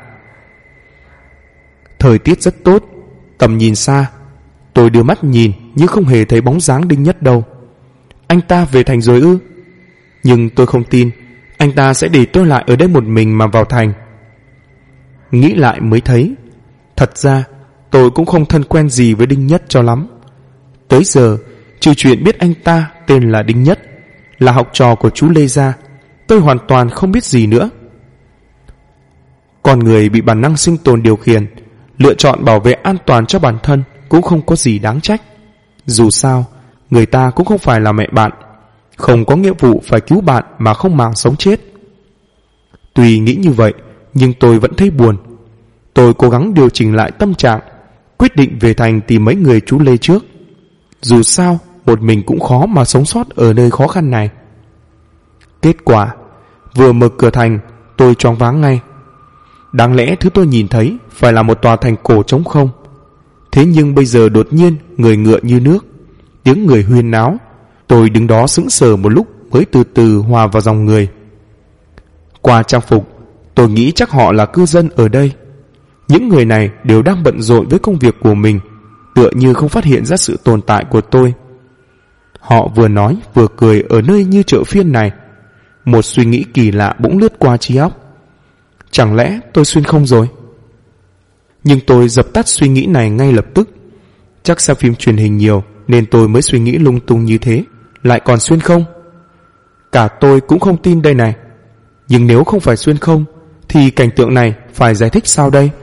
Thời tiết rất tốt, tầm nhìn xa. Tôi đưa mắt nhìn nhưng không hề thấy bóng dáng Đinh Nhất đâu. Anh ta về thành rồi ư? Nhưng tôi không tin anh ta sẽ để tôi lại ở đây một mình mà vào thành. Nghĩ lại mới thấy, thật ra tôi cũng không thân quen gì với Đinh Nhất cho lắm. Tới giờ, trừ chuyện biết anh ta tên là Đinh Nhất, là học trò của chú Lê ra, tôi hoàn toàn không biết gì nữa. Con người bị bản năng sinh tồn điều khiển, lựa chọn bảo vệ an toàn cho bản thân cũng không có gì đáng trách. Dù sao, người ta cũng không phải là mẹ bạn, không có nghĩa vụ phải cứu bạn mà không màng sống chết. Tuy nghĩ như vậy, nhưng tôi vẫn thấy buồn. Tôi cố gắng điều chỉnh lại tâm trạng, quyết định về thành tìm mấy người chú Lê trước. Dù sao, một mình cũng khó mà sống sót ở nơi khó khăn này. Kết quả, vừa mở cửa thành, tôi choáng váng ngay. Đáng lẽ thứ tôi nhìn thấy phải là một tòa thành cổ trống không. Thế nhưng bây giờ đột nhiên người ngựa như nước, tiếng người huyên náo. Tôi đứng đó sững sờ một lúc mới từ từ hòa vào dòng người. Qua trang phục, tôi nghĩ chắc họ là cư dân ở đây. Những người này đều đang bận rộn với công việc của mình, tựa như không phát hiện ra sự tồn tại của tôi. Họ vừa nói vừa cười ở nơi như chợ phiên này. Một suy nghĩ kỳ lạ bỗng lướt qua trí óc. Chẳng lẽ tôi xuyên không rồi? Nhưng tôi dập tắt suy nghĩ này ngay lập tức. Chắc xem phim truyền hình nhiều nên tôi mới suy nghĩ lung tung như thế. Lại còn xuyên không? Cả tôi cũng không tin đây này. Nhưng nếu không phải xuyên không thì cảnh tượng này phải giải thích sao đây?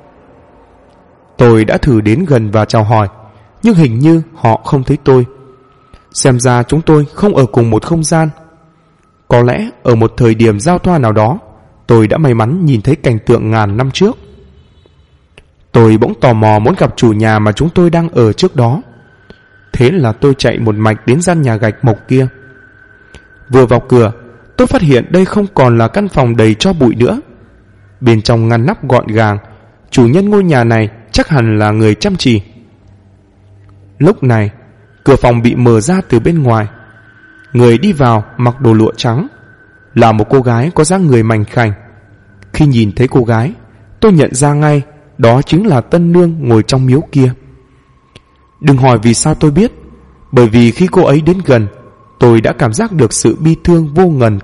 Tôi đã thử đến gần và chào hỏi, nhưng hình như họ không thấy tôi. Xem ra chúng tôi không ở cùng một không gian. Có lẽ ở một thời điểm giao thoa nào đó, tôi đã may mắn nhìn thấy cảnh tượng ngàn năm trước. Tôi bỗng tò mò muốn gặp chủ nhà mà chúng tôi đang ở trước đó. Thế là tôi chạy một mạch đến gian nhà gạch mộc kia. Vừa vào cửa, tôi phát hiện đây không còn là căn phòng đầy tro bụi nữa. Bên trong ngăn nắp gọn gàng, chủ nhân ngôi nhà này chắc hẳn là người chăm chỉ. Lúc này, cửa phòng bị mở ra từ bên ngoài. Người đi vào mặc đồ lụa trắng, là một cô gái có dáng người mảnh khảnh. Khi nhìn thấy cô gái, tôi nhận ra ngay đó chính là tân nương ngồi trong miếu kia. Đừng hỏi vì sao tôi biết, bởi vì khi cô ấy đến gần, tôi đã cảm giác được sự bi thương vô ngần.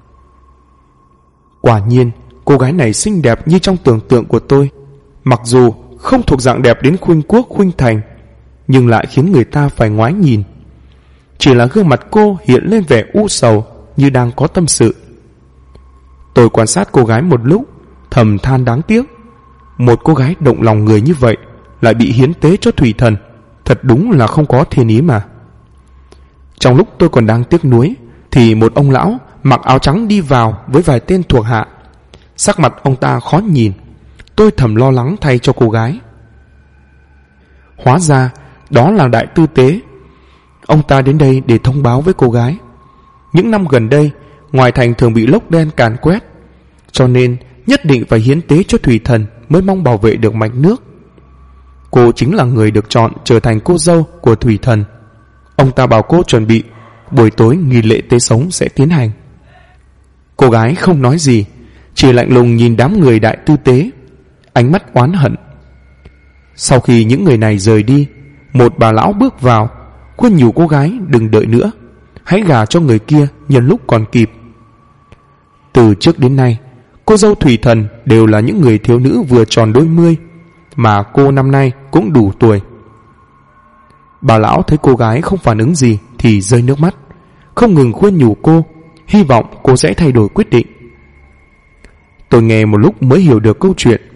Quả nhiên, cô gái này xinh đẹp như trong tưởng tượng của tôi. Mặc dù không thuộc dạng đẹp đến khuynh quốc khuynh thành, nhưng lại khiến người ta phải ngoái nhìn. Chỉ là gương mặt cô hiện lên vẻ u sầu, như đang có tâm sự. Tôi quan sát cô gái một lúc, thầm than đáng tiếc. Một cô gái động lòng người như vậy lại bị hiến tế cho thủy thần, thật đúng là không có thiên ý mà. Trong lúc tôi còn đang tiếc nuối thì một ông lão mặc áo trắng đi vào với vài tên thuộc hạ. Sắc mặt ông ta khó nhìn. Tôi thầm lo lắng thay cho cô gái. Hóa ra đó là đại tư tế. Ông ta đến đây để thông báo với cô gái. Những năm gần đây, ngoài thành thường bị lốc đen càn quét, cho nên nhất định phải hiến tế cho thủy thần mới mong bảo vệ được mạch nước. Cô chính là người được chọn trở thành cô dâu của thủy thần. Ông ta bảo cô chuẩn bị, buổi tối nghi lễ tế sống sẽ tiến hành. Cô gái không nói gì, chỉ lạnh lùng nhìn đám người đại tư tế, ánh mắt oán hận. Sau khi những người này rời đi, một bà lão bước vào, khuyên nhủ cô gái đừng đợi nữa, hãy gả cho người kia nhân lúc còn kịp. Từ trước đến nay, cô dâu thủy thần đều là những người thiếu nữ vừa tròn đôi mươi, mà cô năm nay cũng đủ tuổi. Bà lão thấy cô gái không phản ứng gì thì rơi nước mắt, không ngừng khuyên nhủ cô, hy vọng cô sẽ thay đổi quyết định. Tôi nghe một lúc mới hiểu được câu chuyện.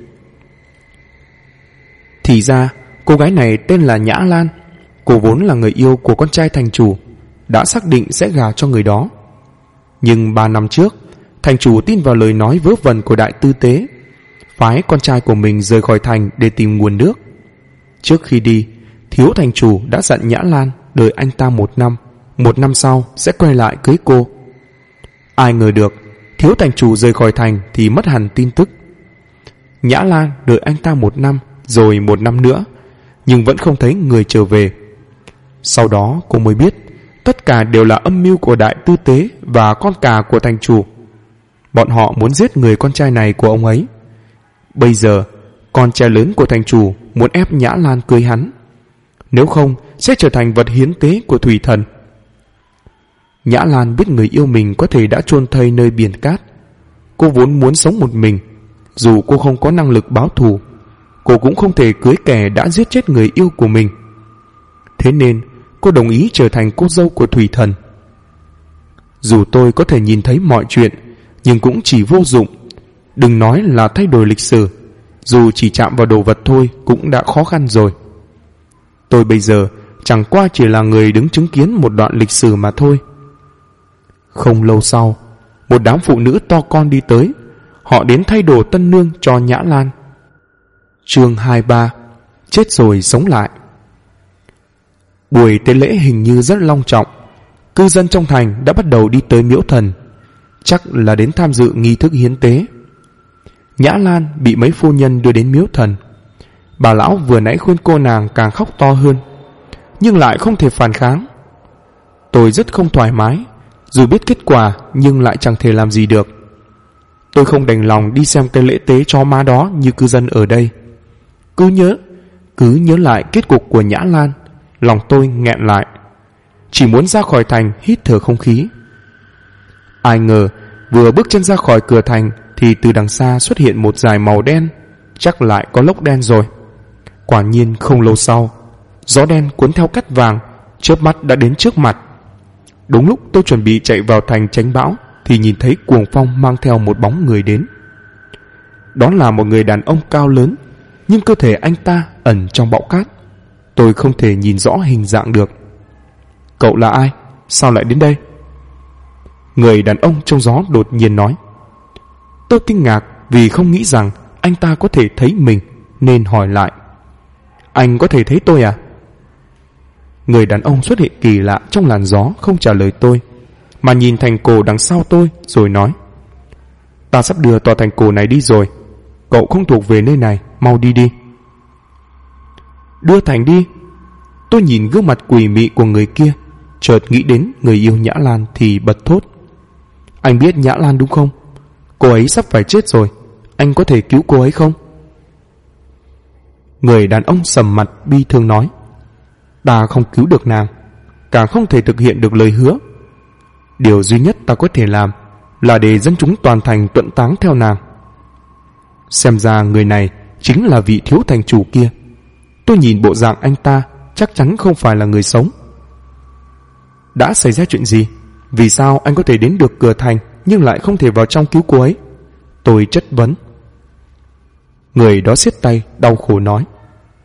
Thì ra cô gái này tên là Nhã Lan. Cô vốn là người yêu của con trai thành chủ, đã xác định sẽ gả cho người đó. Nhưng 3 năm trước, thành chủ tin vào lời nói vớ vẩn của đại tư tế, phái con trai của mình rời khỏi thành để tìm nguồn nước. Trước khi đi, thiếu thành chủ đã dặn Nhã Lan đợi anh ta 1 năm sau sẽ quay lại cưới cô. Ai ngờ được, thiếu thành chủ rời khỏi thành thì mất hẳn tin tức. Nhã Lan đợi anh ta 1 năm, rồi 1 năm nữa, nhưng vẫn không thấy người trở về. Sau đó cô mới biết tất cả đều là âm mưu của đại tư tế và con cà của thành chủ. Bọn họ muốn giết người con trai này của ông ấy. Bây giờ con trai lớn của thành chủ muốn ép Nhã Lan cưới hắn, nếu không sẽ trở thành vật hiến tế của thủy thần. Nhã Lan biết người yêu mình có thể đã chôn thây nơi biển cát. Cô vốn muốn sống một mình. Dù cô không có năng lực báo thù, cô cũng không thể cưới kẻ đã giết chết người yêu của mình. Thế nên cô đồng ý trở thành cô dâu của thủy thần. Dù tôi có thể nhìn thấy mọi chuyện, nhưng cũng chỉ vô dụng. Đừng nói là thay đổi lịch sử, dù chỉ chạm vào đồ vật thôi cũng đã khó khăn rồi. Tôi bây giờ chẳng qua chỉ là người đứng chứng kiến một đoạn lịch sử mà thôi. Không lâu sau, một đám phụ nữ to con đi tới. Họ đến thay đồ tân nương cho Nhã Lan. Chương 23: Chết rồi sống lại. Buổi tế lễ hình như rất long trọng. Cư dân trong thành đã bắt đầu đi tới miếu thần, chắc là đến tham dự nghi thức hiến tế. Nhã Lan bị mấy phu nhân đưa đến miếu thần. Bà lão vừa nãy khuyên cô nàng càng khóc to hơn, nhưng lại không thể phản kháng. Tôi rất không thoải mái, dù biết kết quả nhưng lại chẳng thể làm gì được. Tôi không đành lòng đi xem cái lễ tế cho má đó như cư dân ở đây. Cứ nhớ lại kết cục của Nhã Lan, lòng tôi nghẹn lại, chỉ muốn ra khỏi thành hít thở không khí. Ai ngờ vừa bước chân ra khỏi cửa thành thì từ đằng xa xuất hiện một dải màu đen, chắc lại có lốc đen rồi. Quả nhiên không lâu sau, gió đen cuốn theo cát vàng, chớp mắt đã đến trước mặt. Đúng lúc tôi chuẩn bị chạy vào thành tránh bão thì nhìn thấy Cuồng Phong mang theo một bóng người đến. Đó là một người đàn ông cao lớn, nhưng cơ thể anh ta ẩn trong bão cát, tôi không thể nhìn rõ hình dạng được. Cậu là ai? Sao lại đến đây? Người đàn ông trong gió đột nhiên nói. Tôi kinh ngạc vì không nghĩ rằng anh ta có thể thấy mình, nên hỏi lại. Anh có thể thấy tôi à? Người đàn ông xuất hiện kỳ lạ trong làn gió, không trả lời tôi, mà nhìn thành cổ đằng sau tôi rồi nói. Ta sắp đưa tòa thành cổ này đi rồi, cậu không thuộc về nơi này, mau đi đi. Đưa thành đi? Tôi nhìn gương mặt quỷ mị của người kia, chợt nghĩ đến người yêu Nhã Lan thì bật thốt. Anh biết Nhã Lan đúng không? Cô ấy sắp phải chết rồi, anh có thể cứu cô ấy không? Người đàn ông sầm mặt bi thương nói. Ta không cứu được nàng, càng không thể thực hiện được lời hứa. Điều duy nhất ta có thể làm là để dân chúng toàn thành tuẫn táng theo nàng. Xem ra người này chính là vị thiếu thành chủ kia. Tôi nhìn bộ dạng anh ta chắc chắn không phải là người sống. Đã xảy ra chuyện gì? Vì sao anh có thể đến được cửa thành nhưng lại không thể vào trong cứu cô ấy? Tôi chất vấn. Người đó siết tay đau khổ nói.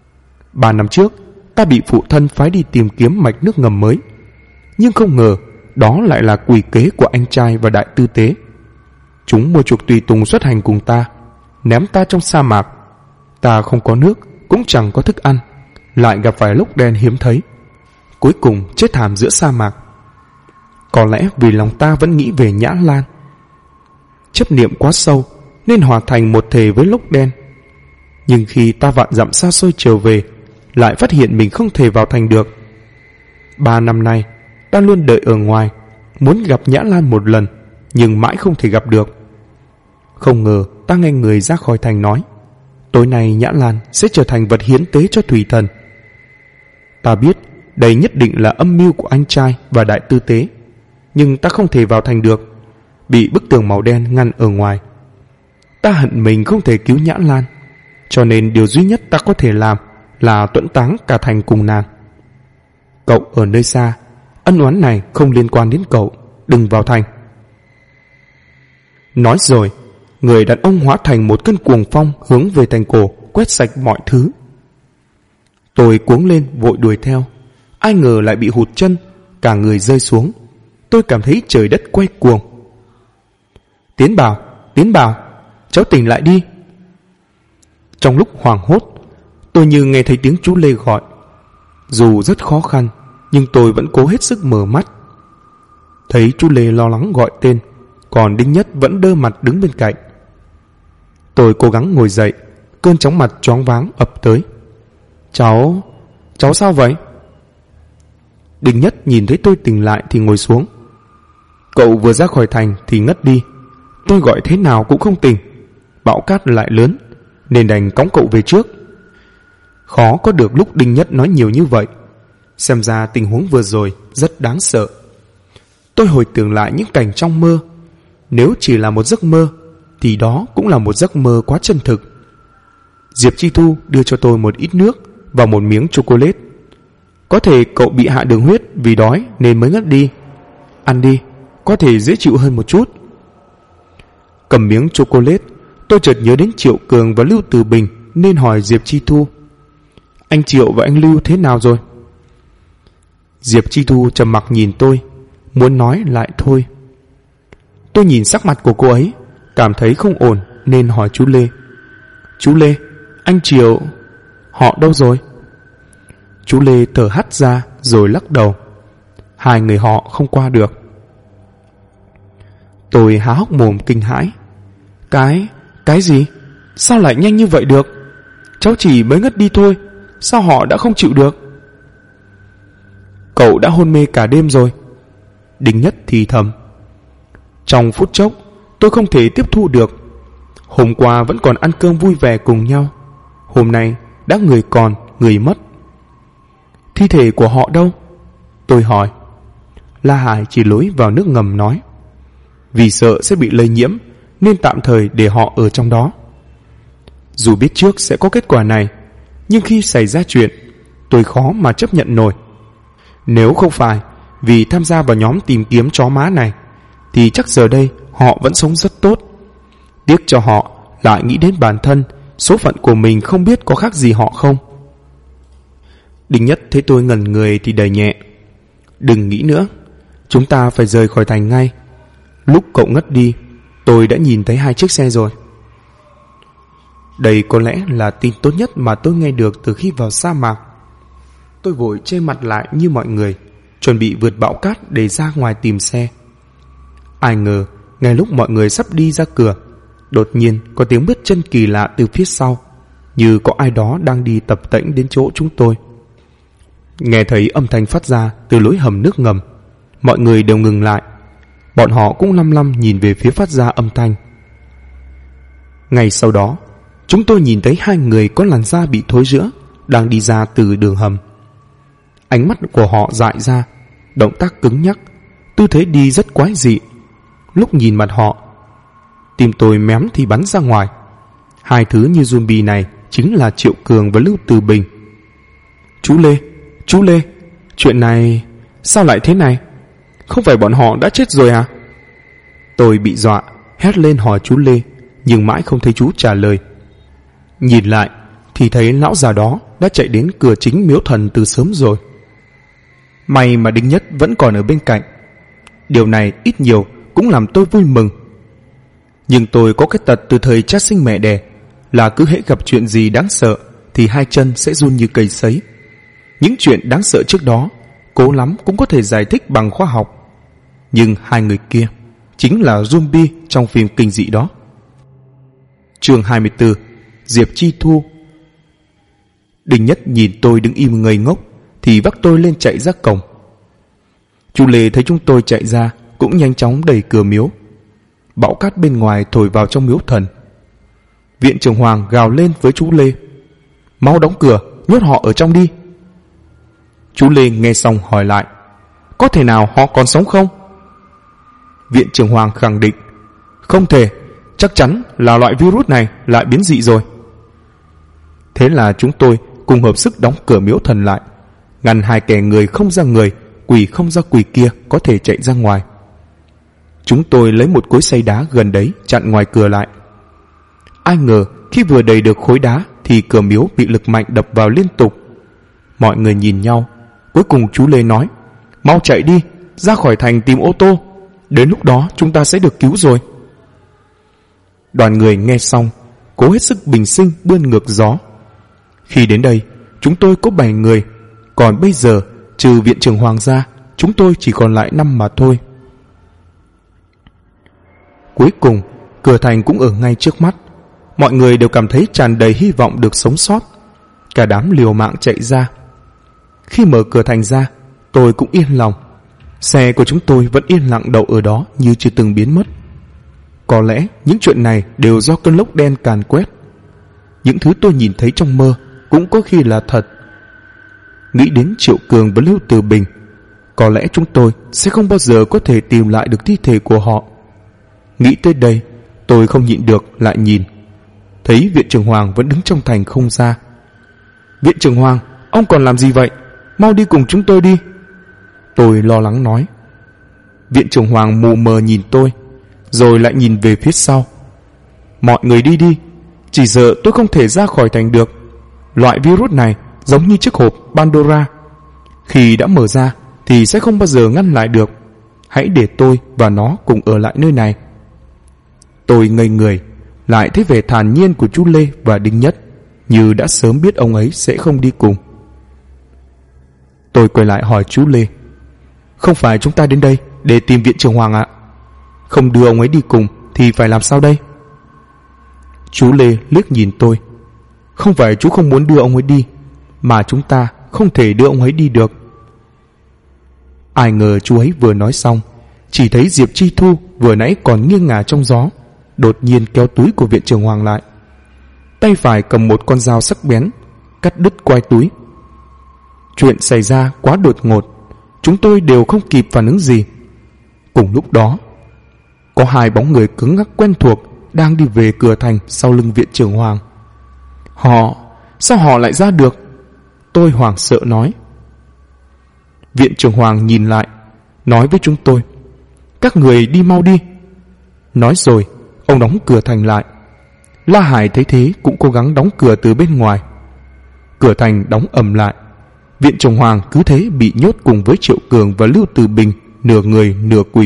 3 năm trước ta bị phụ thân phái đi tìm kiếm mạch nước ngầm mới, nhưng không ngờ đó lại là quỷ kế của anh trai và đại tư tế. Chúng mua chuộc tùy tùng xuất hành cùng ta, ném ta trong sa mạc. Ta không có nước, cũng chẳng có thức ăn, lại gặp phải lốc đen hiếm thấy, cuối cùng chết thảm giữa sa mạc. Có lẽ vì lòng ta vẫn nghĩ về Nhã Lan. Chấp niệm quá sâu nên hòa thành một thể với lốc đen. Nhưng khi ta vạn dặm xa xôi trở về, lại phát hiện mình không thể vào thành được. 3 năm nay ta luôn đợi ở ngoài, muốn gặp Nhã Lan một lần, nhưng mãi không thể gặp được. Không ngờ ta nghe người ra khỏi thành nói, tối nay Nhã Lan sẽ trở thành vật hiến tế cho thủy thần. Ta biết đây nhất định là âm mưu của anh trai và đại tư tế, nhưng ta không thể vào thành được, bị bức tường màu đen ngăn ở ngoài. Ta hận mình không thể cứu Nhã Lan, cho nên điều duy nhất ta có thể làm là tuẫn táng cả thành cùng nàng. Cậu ở nơi xa, ân oán này không liên quan đến cậu, đừng vào thành. Nói rồi, người đàn ông hóa thành một cơn cuồng phong hướng về thành cổ, quét sạch mọi thứ. Tôi cuống lên vội đuổi theo, ai ngờ lại bị hụt chân, cả người rơi xuống. Tôi cảm thấy trời đất quay cuồng. Tiến Bảo, cháu tỉnh lại đi. Trong lúc hoảng hốt, tôi như nghe thấy tiếng chú Lê gọi. Dù rất khó khăn, nhưng tôi vẫn cố hết sức mở mắt. Thấy chú Lê lo lắng gọi tên, còn Đinh Nhất vẫn đơ mặt đứng bên cạnh. Tôi cố gắng ngồi dậy, cơn chóng mặt choáng váng ập tới. Cháu sao vậy? Đinh Nhất nhìn thấy tôi tỉnh lại thì ngồi xuống. Cậu vừa ra khỏi thành thì ngất đi, tôi gọi thế nào cũng không tỉnh. Bão cát lại lớn nên đành cõng cậu về trước. Khó có được lúc Đinh Nhất nói nhiều như vậy. Xem ra tình huống vừa rồi rất đáng sợ. Tôi hồi tưởng lại những cảnh trong mơ. Nếu chỉ là một giấc mơ thì đó cũng là một giấc mơ quá chân thực. Diệp Chi Thu đưa cho tôi một ít nước và một miếng chocolate. Có thể cậu bị hạ đường huyết vì đói nên mới ngất đi. Ăn đi, có thể dễ chịu hơn một chút. Cầm miếng chocolate, tôi chợt nhớ đến Triệu Cường và Lưu Từ Bình nên hỏi Diệp Chi Thu, anh Triệu và anh Lưu thế nào rồi? Diệp Chi Thu trầm mặc nhìn tôi, muốn nói lại thôi. Tôi nhìn sắc mặt của cô ấy, cảm thấy không ổn nên hỏi chú Lê. Chú Lê, anh Triệu, họ đâu rồi? Chú Lê thở hắt ra rồi lắc đầu. Hai người họ không qua được. Tôi há hốc mồm kinh hãi. Cái gì? Sao lại nhanh như vậy được? Cháu chỉ mới ngất đi thôi, sao họ đã không chịu được? Cậu đã hôn mê cả đêm rồi. Đinh Nhất thì thầm. Trong phút chốc tôi không thể tiếp thu được. Hôm qua vẫn còn ăn cơm vui vẻ cùng nhau, hôm nay đã người còn người mất. Thi thể của họ đâu? Tôi hỏi. La Hải chỉ lối vào nước ngầm nói, vì sợ sẽ bị lây nhiễm nên tạm thời để họ ở trong đó. Dù biết trước sẽ có kết quả này, nhưng khi xảy ra chuyện, tôi khó mà chấp nhận nổi. Nếu không phải vì tham gia vào nhóm tìm kiếm chó má này, thì chắc giờ đây họ vẫn sống rất tốt. Tiếc cho họ lại nghĩ đến bản thân, số phận của mình không biết có khác gì họ không. Đinh Nhất thấy tôi ngẩn người thì đẩy nhẹ. Đừng nghĩ nữa, chúng ta phải rời khỏi thành ngay. Lúc cậu ngất đi, tôi đã nhìn thấy 2 chiếc xe rồi. Đây có lẽ là tin tốt nhất mà tôi nghe được từ khi vào sa mạc. Tôi vội che mặt lại như mọi người, chuẩn bị vượt bão cát để ra ngoài tìm xe. Ai ngờ, ngay lúc mọi người sắp đi ra cửa, đột nhiên có tiếng bước chân kỳ lạ từ phía sau, như có ai đó đang đi tập tễnh đến chỗ chúng tôi. Nghe thấy âm thanh phát ra từ lối hầm nước ngầm, mọi người đều ngừng lại. Bọn họ cũng lăm lăm nhìn về phía phát ra âm thanh. Ngay sau đó, chúng tôi nhìn thấy 2 người có làn da bị thối rữa đang đi ra từ đường hầm. Ánh mắt của họ dại ra, động tác cứng nhắc, tư thế đi rất quái dị. Lúc nhìn mặt họ, tim tôi mém thì bắn ra ngoài. 2 thứ như zombie này chính là Triệu Cường và Lưu Từ Bình. Chú Lê, chuyện này sao lại thế này? Không phải bọn họ đã chết rồi à? Tôi bị dọa, hét lên hỏi chú Lê, nhưng mãi không thấy chú trả lời. Nhìn lại thì thấy lão già đó đã chạy đến cửa chính miếu thần từ sớm rồi. May mà Đinh Nhất vẫn còn ở bên cạnh. Điều này ít nhiều cũng làm tôi vui mừng. Nhưng tôi có cái tật từ thời cha sinh mẹ đẻ là cứ hễ gặp chuyện gì đáng sợ thì hai chân sẽ run như cây sấy. Những chuyện đáng sợ trước đó cố lắm cũng có thể giải thích bằng khoa học, nhưng hai người kia chính là zombie trong phim kinh dị đó. Chương 24. Diệp Chi Thu. Đinh Nhất nhìn tôi đứng im ngây ngốc thì vác tôi lên chạy ra cổng. Chú Lê thấy chúng tôi chạy ra cũng nhanh chóng đẩy cửa miếu. Bão cát bên ngoài thổi vào trong miếu thần. Viện trưởng Hoàng gào lên với chú Lê: "Mau đóng cửa, nhốt họ ở trong đi." Chú Lê nghe xong hỏi lại: "Có thể nào họ còn sống không?" Viện trưởng Hoàng khẳng định: "Không thể, chắc chắn là loại virus này lại biến dị rồi." Thế là chúng tôi cùng hợp sức đóng cửa miếu thần lại, ngăn hai kẻ người không ra người, quỷ không ra quỷ kia có thể chạy ra ngoài. Chúng tôi lấy một cối xay đá gần đấy chặn ngoài cửa lại. Ai ngờ khi vừa đẩy được khối đá thì cửa miếu bị lực mạnh đập vào liên tục. Mọi người nhìn nhau. Cuối cùng chú Lê nói: "Mau chạy đi, ra khỏi thành tìm ô tô. Đến lúc đó chúng ta sẽ được cứu rồi." Đoàn người nghe xong cố hết sức bình sinh bươn ngược gió. Khi đến đây chúng tôi có 7 người, còn bây giờ trừ viện trưởng Hoàng ra chúng tôi chỉ còn lại 5 mà thôi. Cuối cùng cửa thành cũng ở ngay trước mắt. Mọi người đều cảm thấy tràn đầy hy vọng được sống sót. Cả đám liều mạng chạy ra. Khi mở cửa thành ra, tôi cũng yên lòng. Xe của chúng tôi vẫn yên lặng đậu ở đó như chưa từng biến mất. Có lẽ những chuyện này đều do cơn lốc đen càn quét. Những thứ tôi nhìn thấy trong mơ cũng có khi là thật. Nghĩ đến Triệu Cường và Lưu Từ Bình, có lẽ chúng tôi sẽ không bao giờ có thể tìm lại được thi thể của họ. Nghĩ tới đây, tôi không nhịn được lại nhìn. Thấy viện trưởng Hoàng vẫn đứng trong thành không ra. "Viện trưởng Hoàng, ông còn làm gì vậy? Mau đi cùng chúng tôi đi." Tôi lo lắng nói. Viện trưởng Hoàng mù mờ nhìn tôi, rồi lại nhìn về phía sau. "Mọi người đi đi, chỉ sợ tôi không thể ra khỏi thành được. Loại virus này giống như chiếc hộp Pandora. Khi đã mở ra thì sẽ không bao giờ ngăn lại được. Hãy để tôi và nó cùng ở lại nơi này." Tôi ngây người, lại thấy vẻ thản nhiên của chú Lê và Đinh Nhất, như đã sớm biết ông ấy sẽ không đi cùng. Tôi quay lại hỏi chú Lê: "Không phải chúng ta đến đây để tìm viện trưởng Hoàng ạ? Không đưa ông ấy đi cùng thì phải làm sao đây?" Chú Lê liếc nhìn tôi: "Không phải chú không muốn đưa ông ấy đi, mà chúng ta không thể đưa ông ấy đi được." Ai ngờ chú ấy vừa nói xong, chỉ thấy Diệp Chi Thu vừa nãy còn nghiêng ngả trong gió, đột nhiên kéo túi của viện trưởng Hoàng lại. Tay phải cầm một con dao sắc bén, cắt đứt quai túi. Chuyện xảy ra quá đột ngột, chúng tôi đều không kịp phản ứng gì. Cùng lúc đó, có hai bóng người cứng ngắc quen thuộc đang đi về cửa thành sau lưng viện trưởng Hoàng. Sao họ lại ra được?" Tôi hoảng sợ nói. Viện trưởng Hoàng nhìn lại, nói với chúng tôi: "Các người đi mau đi." Nói rồi ông đóng cửa thành lại. La Hải thấy thế cũng cố gắng đóng cửa từ bên ngoài. Cửa thành đóng ầm lại. Viện trưởng Hoàng cứ thế bị nhốt cùng với Triệu Cường và Lưu Từ Bình, nửa người nửa quỷ.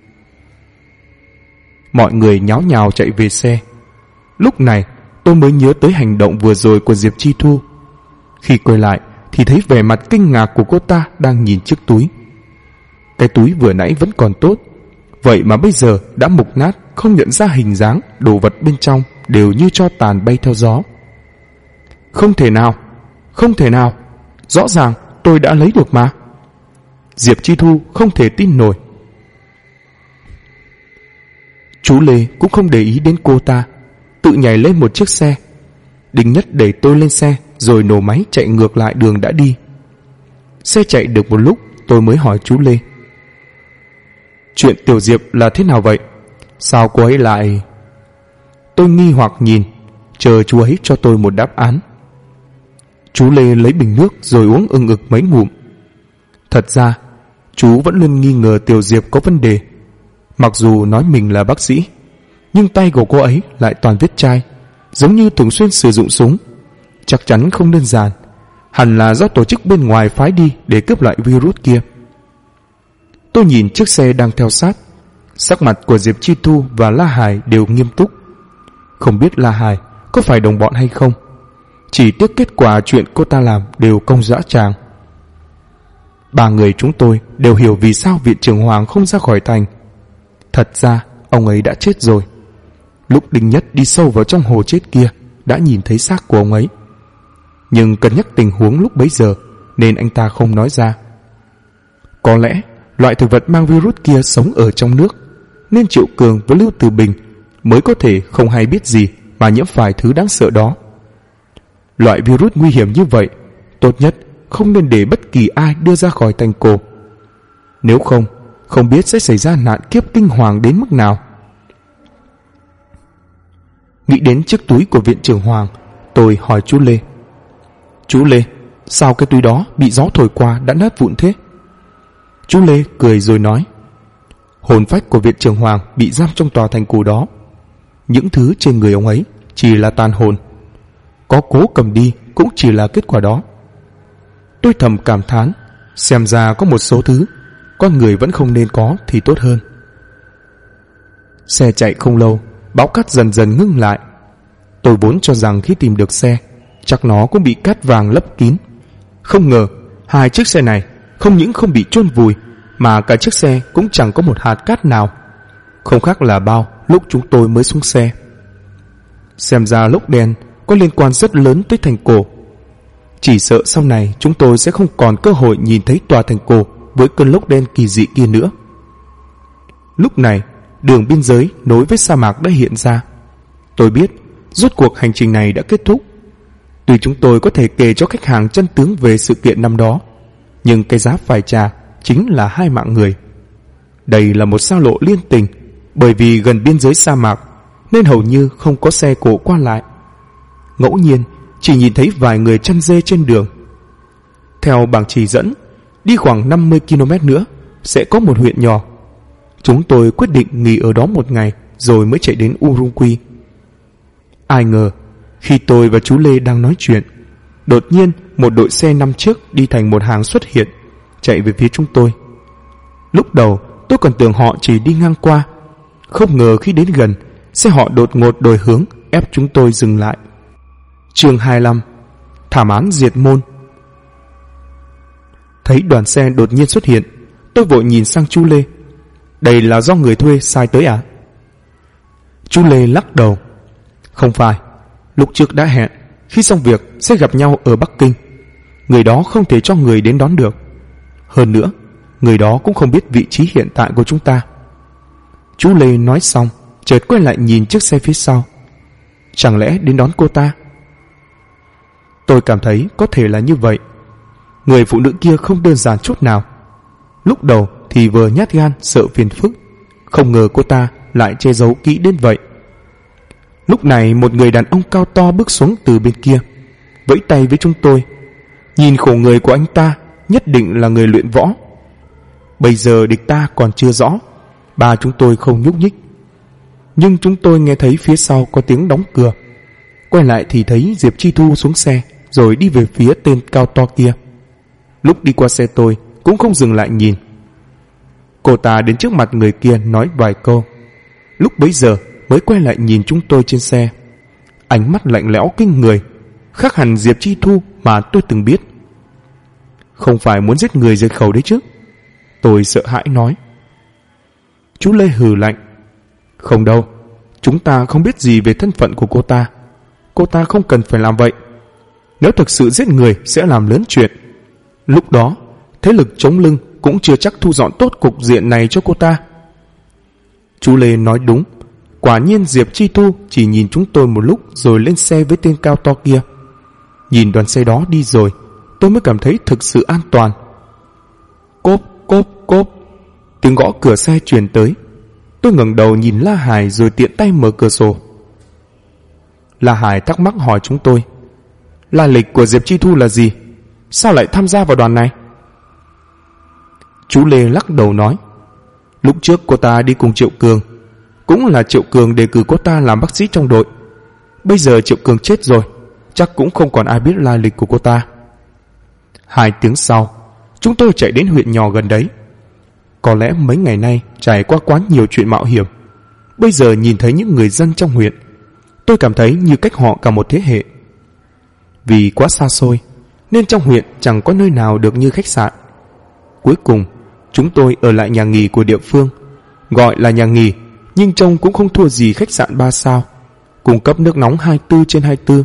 Mọi người nháo nhào chạy về xe. Lúc này tôi mới nhớ tới hành động vừa rồi của Diệp Chi Thu. Khi quay lại thì thấy vẻ mặt kinh ngạc của cô ta đang nhìn chiếc túi. Cái túi vừa nãy vẫn còn tốt, vậy mà bây giờ đã mục nát, không nhận ra hình dáng, đồ vật bên trong đều như tro tàn bay theo gió. Không thể nào, rõ ràng tôi đã lấy được mà." Diệp Chi Thu không thể tin nổi. Chú Lê cũng không để ý đến cô ta, tự nhảy lên một chiếc xe. Đinh Nhất đẩy tôi lên xe rồi nổ máy chạy ngược lại đường đã đi. Xe chạy được một lúc tôi mới hỏi chú Lê: "Chuyện Tiểu Diệp là thế nào vậy? Sao cô ấy lại..." Tôi nghi hoặc nhìn, chờ chú ấy cho tôi một đáp án. Chú Lê lấy bình nước rồi uống ưng ực mấy ngụm. Thật ra chú vẫn luôn nghi ngờ Tiểu Diệp có vấn đề. Mặc dù nói mình là bác sĩ, nhưng tay của cô ấy lại toàn vết chai, giống như thường xuyên sử dụng súng. Chắc chắn không đơn giản, hẳn là do tổ chức bên ngoài phái đi để cướp lại virus kia. Tôi nhìn chiếc xe đang theo sát. Sắc mặt của Diệp Chi Thu và La Hải đều nghiêm túc. Không biết La Hải có phải đồng bọn hay không, chỉ tiếc kết quả chuyện cô ta làm đều công dã tràng. Ba người chúng tôi đều hiểu vì sao viện trưởng Hoàng không ra khỏi thành. Thật ra ông ấy đã chết rồi. Lúc Đinh Nhất đi sâu vào trong hồ chết kia đã nhìn thấy xác của ông ấy, nhưng cân nhắc tình huống lúc bấy giờ nên anh ta không nói ra. Có lẽ loại thực vật mang virus kia sống ở trong nước, nên Triệu Cường và Lưu Từ Bình mới có thể không hay biết gì mà nhiễm phải thứ đáng sợ đó. Loại virus nguy hiểm như vậy, tốt nhất không nên để bất kỳ ai đưa ra khỏi thành cổ. Nếu không, không biết sẽ xảy ra nạn kiếp kinh hoàng đến mức nào. Nghĩ đến chiếc túi của viện trưởng Hoàng, tôi hỏi chú Lê. Chú Lê, sao cái túi đó bị gió thổi qua đã nát vụn thế? Chú Lê cười rồi nói, hồn phách của viện trưởng Hoàng bị giam trong tòa thành cổ đó. Những thứ trên người ông ấy chỉ là tàn hồn, có cố cầm đi cũng chỉ là kết quả đó. Tôi thầm cảm thán, xem ra có một số thứ con người vẫn không nên có thì tốt hơn. Xe chạy không lâu, bão cát dần dần ngưng lại. Tôi vốn cho rằng khi tìm được xe, chắc nó cũng bị cát vàng lấp kín. Không ngờ hai chiếc xe này không những không bị chôn vùi, mà cả chiếc xe cũng chẳng có một hạt cát nào, không khác là bao lúc chúng tôi mới xuống xe. Xem ra lốc đen có liên quan rất lớn tới thành cổ. Chỉ sợ sau này chúng tôi sẽ không còn cơ hội nhìn thấy tòa thành cổ với cơn lốc đen kỳ dị kia nữa. Lúc này, đường biên giới nối với sa mạc đã hiện ra. Tôi biết rốt cuộc hành trình này đã kết thúc. Tuy chúng tôi có thể kể cho khách hàng chân tướng về sự kiện năm đó, nhưng cái giá phải trả chính là 2 mạng người. Đây là một giao lộ liên tình, bởi vì gần biên giới sa mạc nên hầu như không có xe cộ qua lại. Ngẫu nhiên chỉ nhìn thấy vài người chăn dê trên đường. Theo bảng chỉ dẫn, đi khoảng 50 km nữa sẽ có một huyện nhỏ. Chúng tôi quyết định nghỉ ở đó một ngày rồi mới chạy đến Urumqi. Ai ngờ khi tôi và chú Lê đang nói chuyện, đột nhiên một đội xe năm chiếc đi thành một hàng xuất hiện, chạy về phía chúng tôi. Lúc đầu tôi còn tưởng họ chỉ đi ngang qua, không ngờ khi đến gần, xe họ đột ngột đổi hướng ép chúng tôi dừng lại. Chương 25: Thảm án diệt môn. Thấy đoàn xe đột nhiên xuất hiện, tôi vội nhìn sang chú Lê. Đây là do người thuê sai tới à? Chú Lê lắc đầu. Không phải, lúc trước đã hẹn khi xong việc sẽ gặp nhau ở Bắc Kinh. Người đó không thể cho người đến đón được. Hơn nữa, người đó cũng không biết vị trí hiện tại của chúng ta. Chú Lê nói xong, chợt quay lại nhìn chiếc xe phía sau. Chẳng lẽ đến đón cô ta? Tôi cảm thấy có thể là như vậy. Người phụ nữ kia không đơn giản chút nào. Lúc đầu thì vừa nhát gan sợ phiền phức, không ngờ cô ta lại che giấu kỹ đến vậy. Lúc này một người đàn ông cao to bước xuống từ bên kia, vẫy tay với chúng tôi. Nhìn khổ người của anh ta, nhất định là người luyện võ. Bây giờ địch ta còn chưa rõ, ba chúng tôi không nhúc nhích. Nhưng chúng tôi nghe thấy phía sau có tiếng đóng cửa. Quay lại thì thấy Diệp Chi Thu xuống xe rồi đi về phía tên cao to kia. Lúc đi qua xe tôi cũng không dừng lại nhìn. Cô ta đến trước mặt người kia nói vài câu, lúc bấy giờ mới quay lại nhìn chúng tôi trên xe. Ánh mắt lạnh lẽo kinh người, khác hẳn Diệp Chi Thu mà tôi từng biết. Không phải muốn giết người diệt khẩu đấy chứ? Tôi sợ hãi nói. Chú Lê hừ lạnh. Không đâu, chúng ta không biết gì về thân phận của cô ta. Cô ta không cần phải làm vậy. Nếu thực sự giết người sẽ làm lớn chuyện. Lúc đó thế lực chống lưng cũng chưa chắc thu dọn tốt cục diện này cho cô ta. Chú Lê nói đúng. Quả nhiên Diệp Chi Thu chỉ nhìn chúng tôi một lúc rồi lên xe với tên cao to kia. Nhìn đoàn xe đó đi rồi, tôi mới cảm thấy thực sự an toàn. Cốp cốp cốp, tiếng gõ cửa xe truyền tới. Tôi ngẩng đầu nhìn La Hải rồi tiện tay mở cửa sổ. La Hải thắc mắc hỏi chúng tôi, lai lịch của Diệp Chi Thu là gì? Sao lại tham gia vào đoàn này? Chú Lê lắc đầu nói, lúc trước cô ta đi cùng Triệu Cường, cũng là Triệu Cường đề cử cô ta làm bác sĩ trong đội. Bây giờ Triệu Cường chết rồi, chắc cũng không còn ai biết lai lịch của cô ta. 2 tiếng sau, chúng tôi chạy đến huyện nhỏ gần đấy. có lẽ mấy ngày nay trải qua quá nhiều chuyện mạo hiểm. Bây giờ nhìn thấy những người dân trong huyện, tôi cảm thấy như cách họ cả một thế hệ. Vì quá xa xôi nên trong huyện chẳng có nơi nào được như khách sạn. Cuối cùng chúng tôi ở lại nhà nghỉ của địa phương, gọi là nhà nghỉ nhưng trông cũng không thua gì khách sạn 3 sao, cung cấp nước nóng 24/24.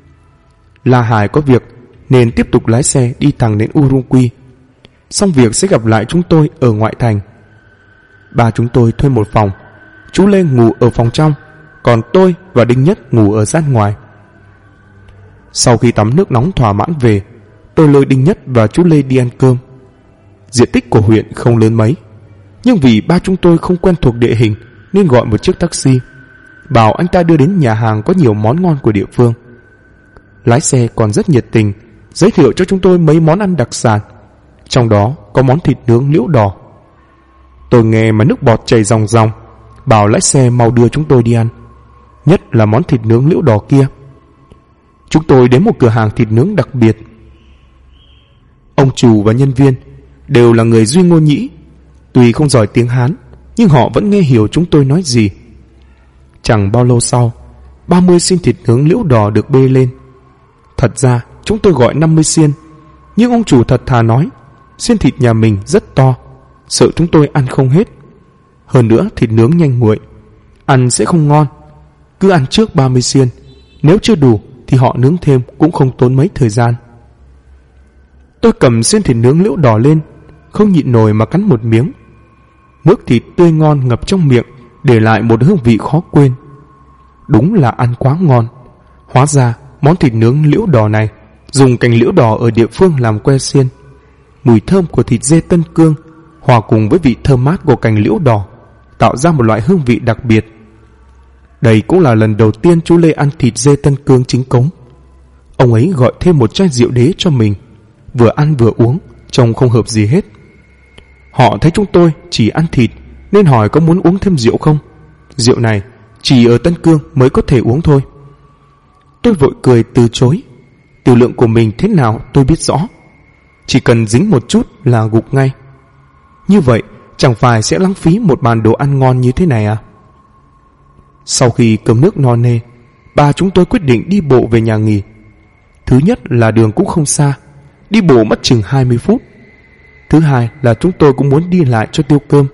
La Hải có việc nên tiếp tục lái xe đi thẳng đến Urumqi. Xong việc sẽ gặp lại chúng tôi ở ngoại thành. Ba chúng tôi thuê một phòng, chú Lê ngủ ở phòng trong, còn tôi và Đinh Nhất ngủ ở gian ngoài. Sau khi tắm nước nóng thỏa mãn về, tôi lôi Đinh Nhất và chú Lê đi ăn cơm. Diện tích của huyện không lớn mấy, nhưng vì ba chúng tôi không quen thuộc địa hình nên gọi một chiếc taxi, bảo anh ta đưa đến nhà hàng có nhiều món ngon của địa phương. Lái xe còn rất nhiệt tình, giới thiệu cho chúng tôi mấy món ăn đặc sản, trong đó có món thịt nướng liễu đỏ. Tôi nghe mà nước bọt chảy ròng ròng, bảo lái xe mau đưa chúng tôi đi ăn, nhất là món thịt nướng liễu đỏ kia. Chúng tôi đến một cửa hàng thịt nướng đặc biệt. Ông chủ và nhân viên đều là người Duy Ngô Nhĩ, tuy không giỏi tiếng Hán nhưng họ vẫn nghe hiểu chúng tôi nói gì. Chẳng bao lâu sau, 30 xiên thịt nướng liễu đỏ được bê lên. Thật ra chúng tôi gọi 50 xiên, nhưng ông chủ thật thà nói xiên thịt nhà mình rất to, sợ chúng tôi ăn không hết. Hơn nữa thịt nướng nhanh nguội, ăn sẽ không ngon. Cứ ăn trước 30 xiên, nếu chưa đủ thì họ nướng thêm cũng không tốn mấy thời gian. Tôi cầm xiên thịt nướng liễu đỏ lên, không nhịn nổi mà cắn một miếng. Mướp thịt tươi ngon ngập trong miệng, để lại một hương vị khó quên. Đúng là ăn quá ngon. Hóa ra món thịt nướng liễu đỏ này dùng cành liễu đỏ ở địa phương làm que xiên. Mùi thơm của thịt dê Tân Cương hòa cùng với vị thơm mát của cành liễu đỏ tạo ra một loại hương vị đặc biệt. Đây cũng là lần đầu tiên chú Lê ăn thịt dê Tân Cương chính cống. Ông ấy gọi thêm một chai rượu đế cho mình, vừa ăn vừa uống, trông không hợp gì hết. Họ thấy chúng tôi chỉ ăn thịt nên hỏi có muốn uống thêm rượu không. Rượu này chỉ ở Tân Cương mới có thể uống thôi. Tôi vội cười từ chối. Tiểu lượng của mình thế nào tôi biết rõ, chỉ cần dính một chút là gục ngay. Như vậy chẳng phải sẽ lãng phí một bàn đồ ăn ngon như thế này à? Sau khi cơm nước no nê, ba chúng tôi quyết định đi bộ về nhà nghỉ. Thứ nhất là đường cũng không xa, đi bộ mất chừng 20 phút. Thứ hai là chúng tôi cũng muốn đi lại cho tiêu cơm.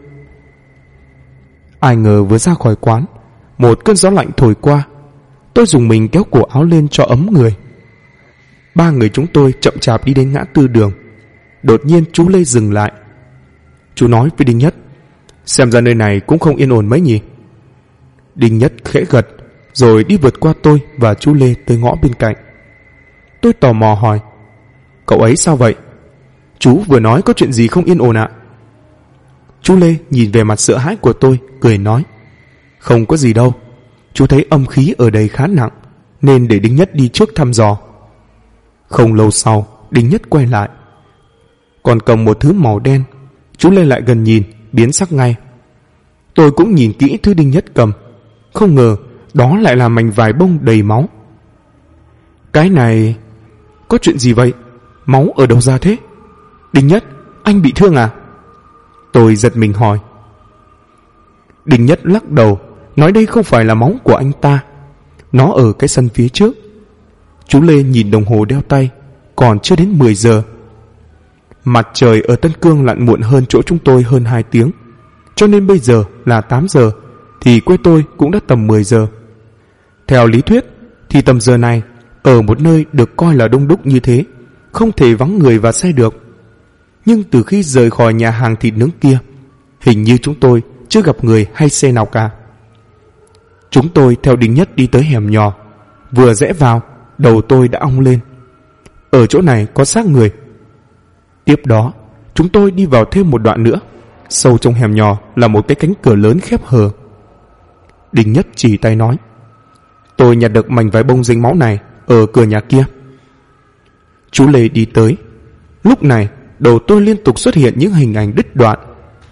Ai ngờ vừa ra khỏi quán, một cơn gió lạnh thổi qua. Tôi dùng mình kéo cổ áo lên cho ấm người. Ba người chúng tôi chậm chạp đi đến ngã tư đường. Đột nhiên chú Lê dừng lại. Chú nói với Đinh Nhất, xem ra nơi này cũng không yên ổn mấy nhỉ. Đinh Nhất khẽ gật, rồi đi vượt qua tôi và chú Lê tới ngõ bên cạnh. Tôi tò mò hỏi, cậu ấy sao vậy? Chú vừa nói có chuyện gì không yên ổn ạ? Chú Lê nhìn về mặt sợ hãi của tôi, cười nói, không có gì đâu, chú thấy âm khí ở đây khá nặng nên để Đinh Nhất đi trước thăm dò. Không lâu sau, Đinh Nhất quay lại, còn cầm một thứ màu đen. Chú Lê lại gần nhìn, biến sắc ngay. Tôi cũng nhìn kỹ thứ Đinh Nhất cầm, không ngờ đó lại là mảnh vải bông đầy máu. Cái này, có chuyện gì vậy? Máu ở đâu ra thế? Đinh Nhất, anh bị thương à? Tôi giật mình hỏi. Đinh Nhất lắc đầu, nói đây không phải là máu của anh ta, nó ở cái sân phía trước. Chú Lê nhìn đồng hồ đeo tay, còn chưa đến 10 giờ. Mặt trời ở Tân Cương lặn muộn hơn chỗ chúng tôi hơn 2 tiếng, cho nên bây giờ là 8 giờ, thì quê tôi cũng đã tầm 10 giờ. Theo lý thuyết thì tầm giờ này, ở một nơi được coi là đông đúc như thế, không thể vắng người và xe được. Nhưng từ khi rời khỏi nhà hàng thịt nướng kia, hình như chúng tôi chưa gặp người hay xe nào cả. Chúng tôi theo Đinh Nhất đi tới hẻm nhỏ. Vừa rẽ vào, đầu tôi đã ong lên. Ở chỗ này có xác người. Tiếp đó, chúng tôi đi vào thêm một đoạn nữa. Sâu trong hẻm nhỏ là một cái cánh cửa lớn khép hờ. Đinh Nhất chỉ tay nói, tôi nhặt được mảnh vải bông dính máu này ở cửa nhà kia. Chú Lê đi tới. Lúc này đầu tôi liên tục xuất hiện những hình ảnh đứt đoạn.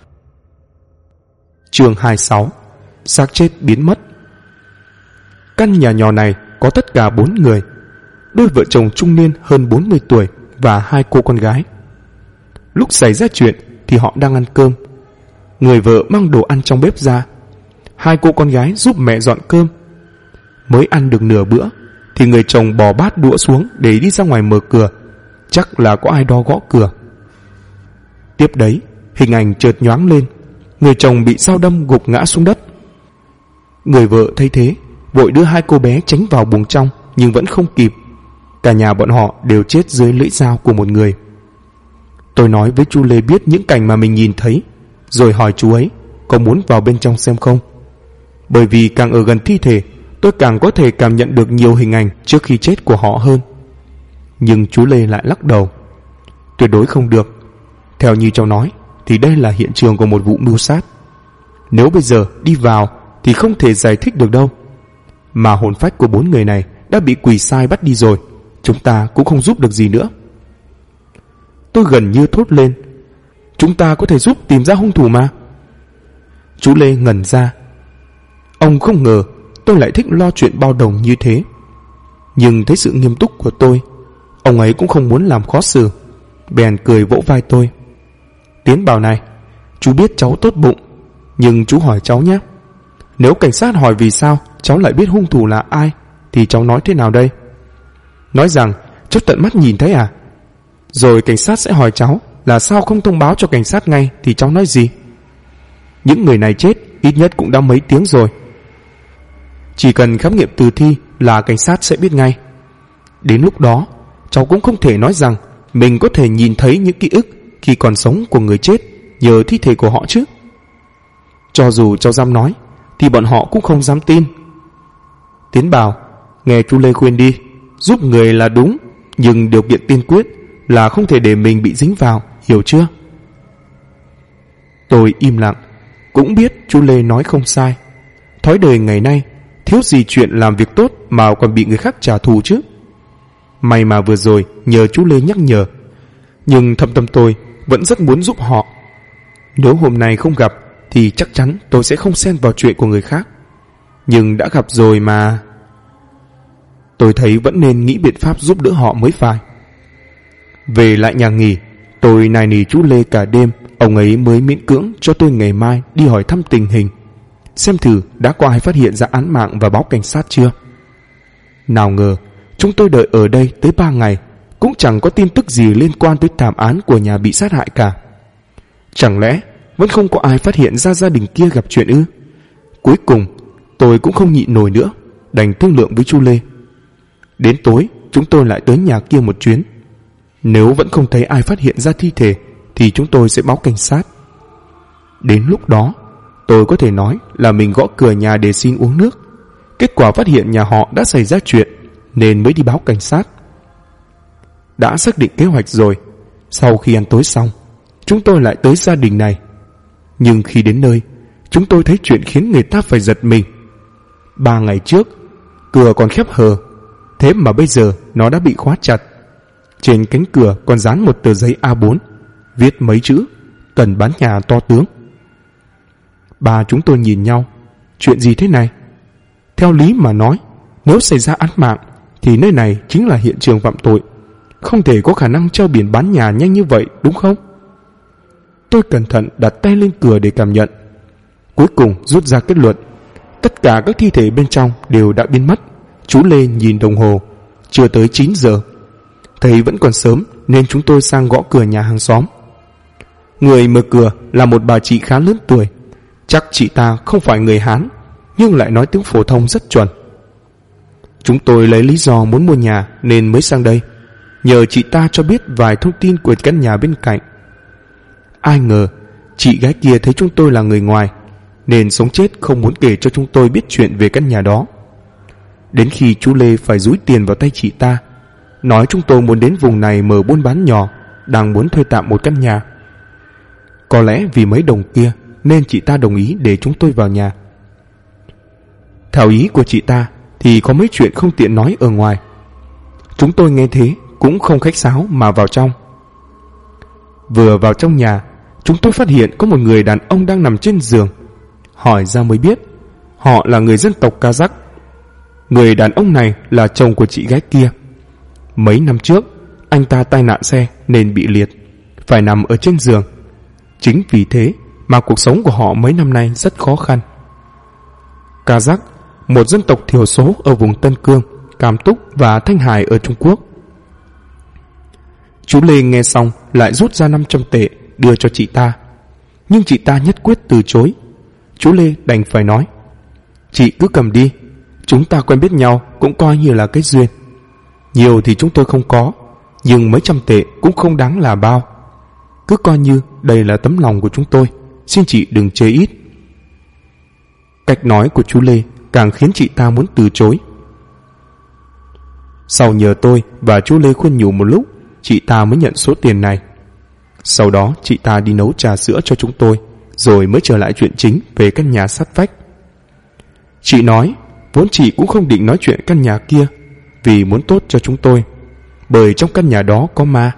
Chương 26, xác chết biến mất. Căn nhà nhỏ này có tất cả 4 người, đôi vợ chồng trung niên hơn 40 tuổi và 2 cô con gái. Lúc xảy ra chuyện thì họ đang ăn cơm, người vợ mang đồ ăn trong bếp ra. Hai cô con gái giúp mẹ dọn cơm. Mới ăn được nửa bữa thì người chồng bỏ bát đũa xuống để đi ra ngoài mở cửa. Chắc là có ai đó gõ cửa. Tiếp đấy, hình ảnh chợt nhoáng lên. Người chồng bị dao đâm gục ngã xuống đất. Người vợ thấy thế, vội đưa hai cô bé tránh vào buồng trong, nhưng vẫn không kịp. Cả nhà bọn họ đều chết dưới lưỡi dao của một người. Tôi nói với chú Lê biết những cảnh mà mình nhìn thấy, rồi hỏi chú ấy có muốn vào bên trong xem không. Bởi vì càng ở gần thi thể, tôi càng có thể cảm nhận được nhiều hình ảnh trước khi chết của họ hơn. Nhưng chú Lê lại lắc đầu. Tuyệt đối không được. Theo như cháu nói thì đây là hiện trường của một vụ mưu sát. Nếu bây giờ đi vào thì không thể giải thích được đâu. Mà hồn phách của 4 người này đã bị quỷ sai bắt đi rồi, chúng ta cũng không giúp được gì nữa. Tôi gần như thốt lên. Chúng ta có thể giúp tìm ra hung thủ mà. Chú Lê ngẩn ra. Ông không ngờ tôi lại thích lo chuyện bao đồng như thế. Nhưng thấy sự nghiêm túc của tôi, ông ấy cũng không muốn làm khó xử, bèn cười vỗ vai tôi. Tiến bảo này, chú biết cháu tốt bụng, nhưng chú hỏi cháu nhé. Nếu cảnh sát hỏi vì sao cháu lại biết hung thủ là ai, thì cháu nói thế nào đây? Nói rằng cháu tận mắt nhìn thấy à? Rồi cảnh sát sẽ hỏi cháu là sao không thông báo cho cảnh sát ngay, thì cháu nói gì? Những người này chết ít nhất cũng đã mấy tiếng rồi. Chỉ cần khám nghiệm tử thi là cảnh sát sẽ biết ngay. Đến lúc đó cháu cũng không thể nói rằng mình có thể nhìn thấy những ký ức khi còn sống của người chết nhờ thi thể của họ chứ. Cho dù cháu dám nói thì bọn họ cũng không dám tin. Tiến bảo, nghe chú Lê khuyên đi, giúp người là đúng, nhưng điều kiện tiên quyết là không thể để mình bị dính vào, hiểu chưa? Tôi im lặng, cũng biết chú Lê nói không sai. Thói đời ngày nay thiếu gì chuyện làm việc tốt mà còn bị người khác trả thù chứ. May mà vừa rồi nhờ chú Lê nhắc nhở, nhưng thâm tâm tôi vẫn rất muốn giúp họ. Nếu hôm nay không gặp thì chắc chắn tôi sẽ không xen vào chuyện của người khác. Nhưng đã gặp rồi mà. Tôi thấy vẫn nên nghĩ biện pháp giúp đỡ họ mới phải. Về lại nhà nghỉ, tôi nài nỉ chú Lê cả đêm. Ông ấy mới miễn cưỡng cho tôi ngày mai đi hỏi thăm tình hình, xem thử đã có ai phát hiện ra án mạng và báo cảnh sát chưa. Nào ngờ chúng tôi đợi ở đây tới 3 ngày cũng chẳng có tin tức gì liên quan tới thảm án của nhà bị sát hại cả. Chẳng lẽ vẫn không có ai phát hiện ra gia đình kia gặp chuyện ư? Cuối cùng tôi cũng không nhịn nổi nữa, đành thương lượng với chú Lê. Đến tối chúng tôi lại tới nhà kia một chuyến. Nếu vẫn không thấy ai phát hiện ra thi thể thì chúng tôi sẽ báo cảnh sát. Đến lúc đó tôi có thể nói là mình gõ cửa nhà để xin uống nước. Kết quả phát hiện nhà họ đã xảy ra chuyện nên mới đi báo cảnh sát. Đã xác định kế hoạch rồi, sau khi ăn tối xong chúng tôi lại tới gia đình này. Nhưng khi đến nơi, chúng tôi thấy chuyện khiến người ta phải giật mình. 3 ngày trước cửa còn khép hờ, thế mà bây giờ nó đã bị khóa chặt. Trên cánh cửa còn dán một tờ giấy A4 viết mấy chữ cần bán nhà to tướng. Ba chúng tôi nhìn nhau, chuyện gì thế này? Theo lý mà nói, nếu xảy ra án mạng thì nơi này chính là hiện trường phạm tội, không thể có khả năng treo biển bán nhà nhanh như vậy, đúng không? Tôi cẩn thận đặt tay lên cửa để cảm nhận. Cuối cùng rút ra kết luận, tất cả các thi thể bên trong đều đã biến mất. Chú Lê nhìn đồng hồ, chưa tới 9 giờ. Thấy vẫn còn sớm nên chúng tôi sang gõ cửa nhà hàng xóm. Người mở cửa là một bà chị khá lớn tuổi. Chắc chị ta không phải người Hán, nhưng lại nói tiếng phổ thông rất chuẩn. Chúng tôi lấy lý do muốn mua nhà nên mới sang đây, nhờ chị ta cho biết vài thông tin của căn nhà bên cạnh. Ai ngờ chị gái kia thấy chúng tôi là người ngoài nên sống chết không muốn kể cho chúng tôi biết chuyện về căn nhà đó. Đến khi chú Lê phải dúi tiền vào tay chị ta, nói chúng tôi muốn đến vùng này mở buôn bán nhỏ, đang muốn thuê tạm một căn nhà. Có lẽ vì mấy đồng kia nên chị ta đồng ý để chúng tôi vào nhà. Theo ý của chị ta thì có mấy chuyện không tiện nói ở ngoài. Chúng tôi nghe thế cũng không khách sáo mà vào trong. Vừa vào trong nhà, chúng tôi phát hiện có một người đàn ông đang nằm trên giường. Hỏi ra mới biết họ là người dân tộc Kazakh. Người đàn ông này là chồng của chị gái kia. Mấy năm trước anh ta tai nạn xe nên bị liệt, phải nằm ở trên giường. Chính vì thế mà cuộc sống của họ mấy năm nay rất khó khăn. Kazakh, một dân tộc thiểu số ở vùng Tân Cương, Cam Túc và Thanh Hải ở Trung Quốc. Chú Lê nghe xong lại rút ra 500 tệ đưa cho chị ta, nhưng chị ta nhất quyết từ chối. Chú Lê đành phải nói: "Chị cứ cầm đi, chúng ta quen biết nhau cũng coi như là kết duyên. Nhiều thì chúng tôi không có, nhưng mấy trăm tệ cũng không đáng là bao. Cứ coi như đây là tấm lòng của chúng tôi, xin chị đừng chê ít." Cách nói của chú Lê càng khiến chị ta muốn từ chối. Sau nhờ tôi và chú Lê khuyên nhủ một lúc, chị ta mới nhận số tiền này. Sau đó chị ta đi nấu trà sữa cho chúng tôi, rồi mới trở lại chuyện chính về căn nhà sát vách. Chị nói vốn chị cũng không định nói chuyện căn nhà kia, vì muốn tốt cho chúng tôi, bởi trong căn nhà đó có ma.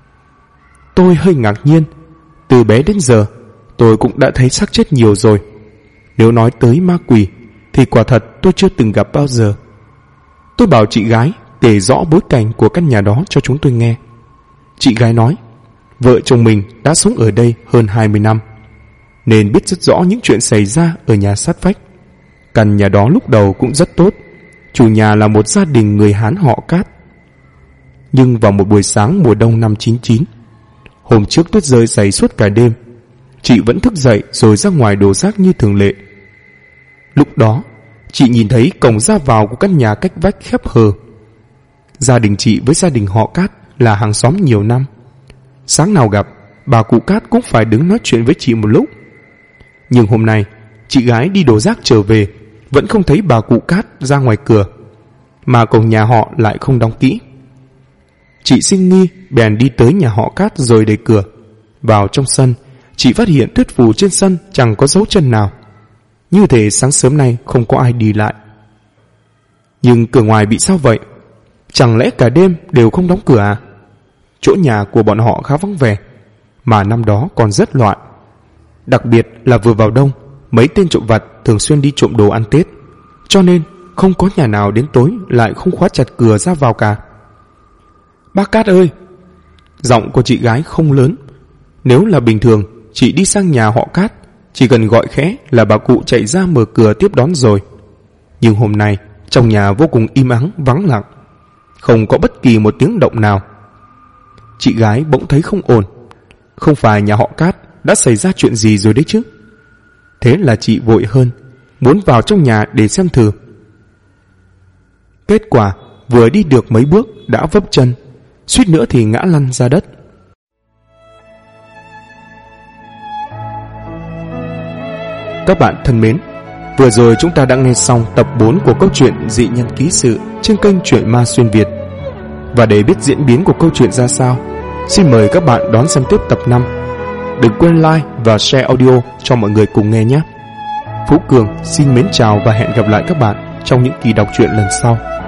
Tôi hơi ngạc nhiên. Từ bé đến giờ tôi cũng đã thấy xác chết nhiều rồi. Nếu nói tới ma quỷ thì quả thật tôi chưa từng gặp bao giờ. Tôi bảo chị gái kể rõ bối cảnh của căn nhà đó cho chúng tôi nghe. Chị gái nói vợ chồng mình đã sống ở đây hơn 20 năm, nên biết rất rõ những chuyện xảy ra ở nhà sát vách. Căn nhà đó lúc đầu cũng rất tốt, chủ nhà là một gia đình người Hán họ Cát. Nhưng vào một buổi sáng mùa đông năm 99, hôm trước tuyết rơi dày suốt cả đêm, chị vẫn thức dậy rồi ra ngoài đổ rác như thường lệ. Lúc đó chị nhìn thấy cổng ra vào của căn nhà cách vách khép hờ. Gia đình chị với gia đình họ Cát là hàng xóm nhiều năm. Sáng nào gặp, bà cụ Cát cũng phải đứng nói chuyện với chị một lúc. Nhưng hôm nay chị gái đi đổ rác trở về, vẫn không thấy bà cụ Cát ra ngoài cửa, mà cổng nhà họ lại không đóng kỹ. Chị sinh nghi bèn đi tới nhà họ Cát rồi đẩy cửa. Vào trong sân, chị phát hiện tuyết phủ trên sân chẳng có dấu chân nào, như thể sáng sớm nay không có ai đi lại. Nhưng cửa ngoài bị sao vậy? Chẳng lẽ cả đêm đều không đóng cửa à? Chỗ nhà của bọn họ khá vắng vẻ, mà năm đó còn rất loạn. Đặc biệt là vừa vào đông, mấy tên trộm vặt thường xuyên đi trộm đồ ăn Tết, cho nên không có nhà nào đến tối lại không khóa chặt cửa ra vào cả. "Bác Cát ơi!" Giọng của chị gái không lớn. Nếu là bình thường, chị đi sang nhà họ Cát, chỉ cần gọi khẽ là bà cụ chạy ra mở cửa tiếp đón rồi. Nhưng hôm nay trong nhà vô cùng im ắng vắng lặng, không có bất kỳ một tiếng động nào. Chị gái bỗng thấy không ổn. Không phải nhà họ Cát đã xảy ra chuyện gì rồi đấy chứ? Thế là chị vội hơn, muốn vào trong nhà để xem thử. Kết quả vừa đi được mấy bước đã vấp chân, suýt nữa thì ngã lăn ra đất. Các bạn thân mến, vừa rồi chúng ta đã nghe xong tập 4 của câu chuyện Dị Nhân Ký Sự trên kênh Truyện Ma Xuyên Việt. Và để biết diễn biến của câu chuyện ra sao, xin mời các bạn đón xem tiếp tập 5. Đừng quên like và share audio cho mọi người cùng nghe nhé. Phú Cường xin mến chào và hẹn gặp lại các bạn trong những kỳ đọc truyện lần sau.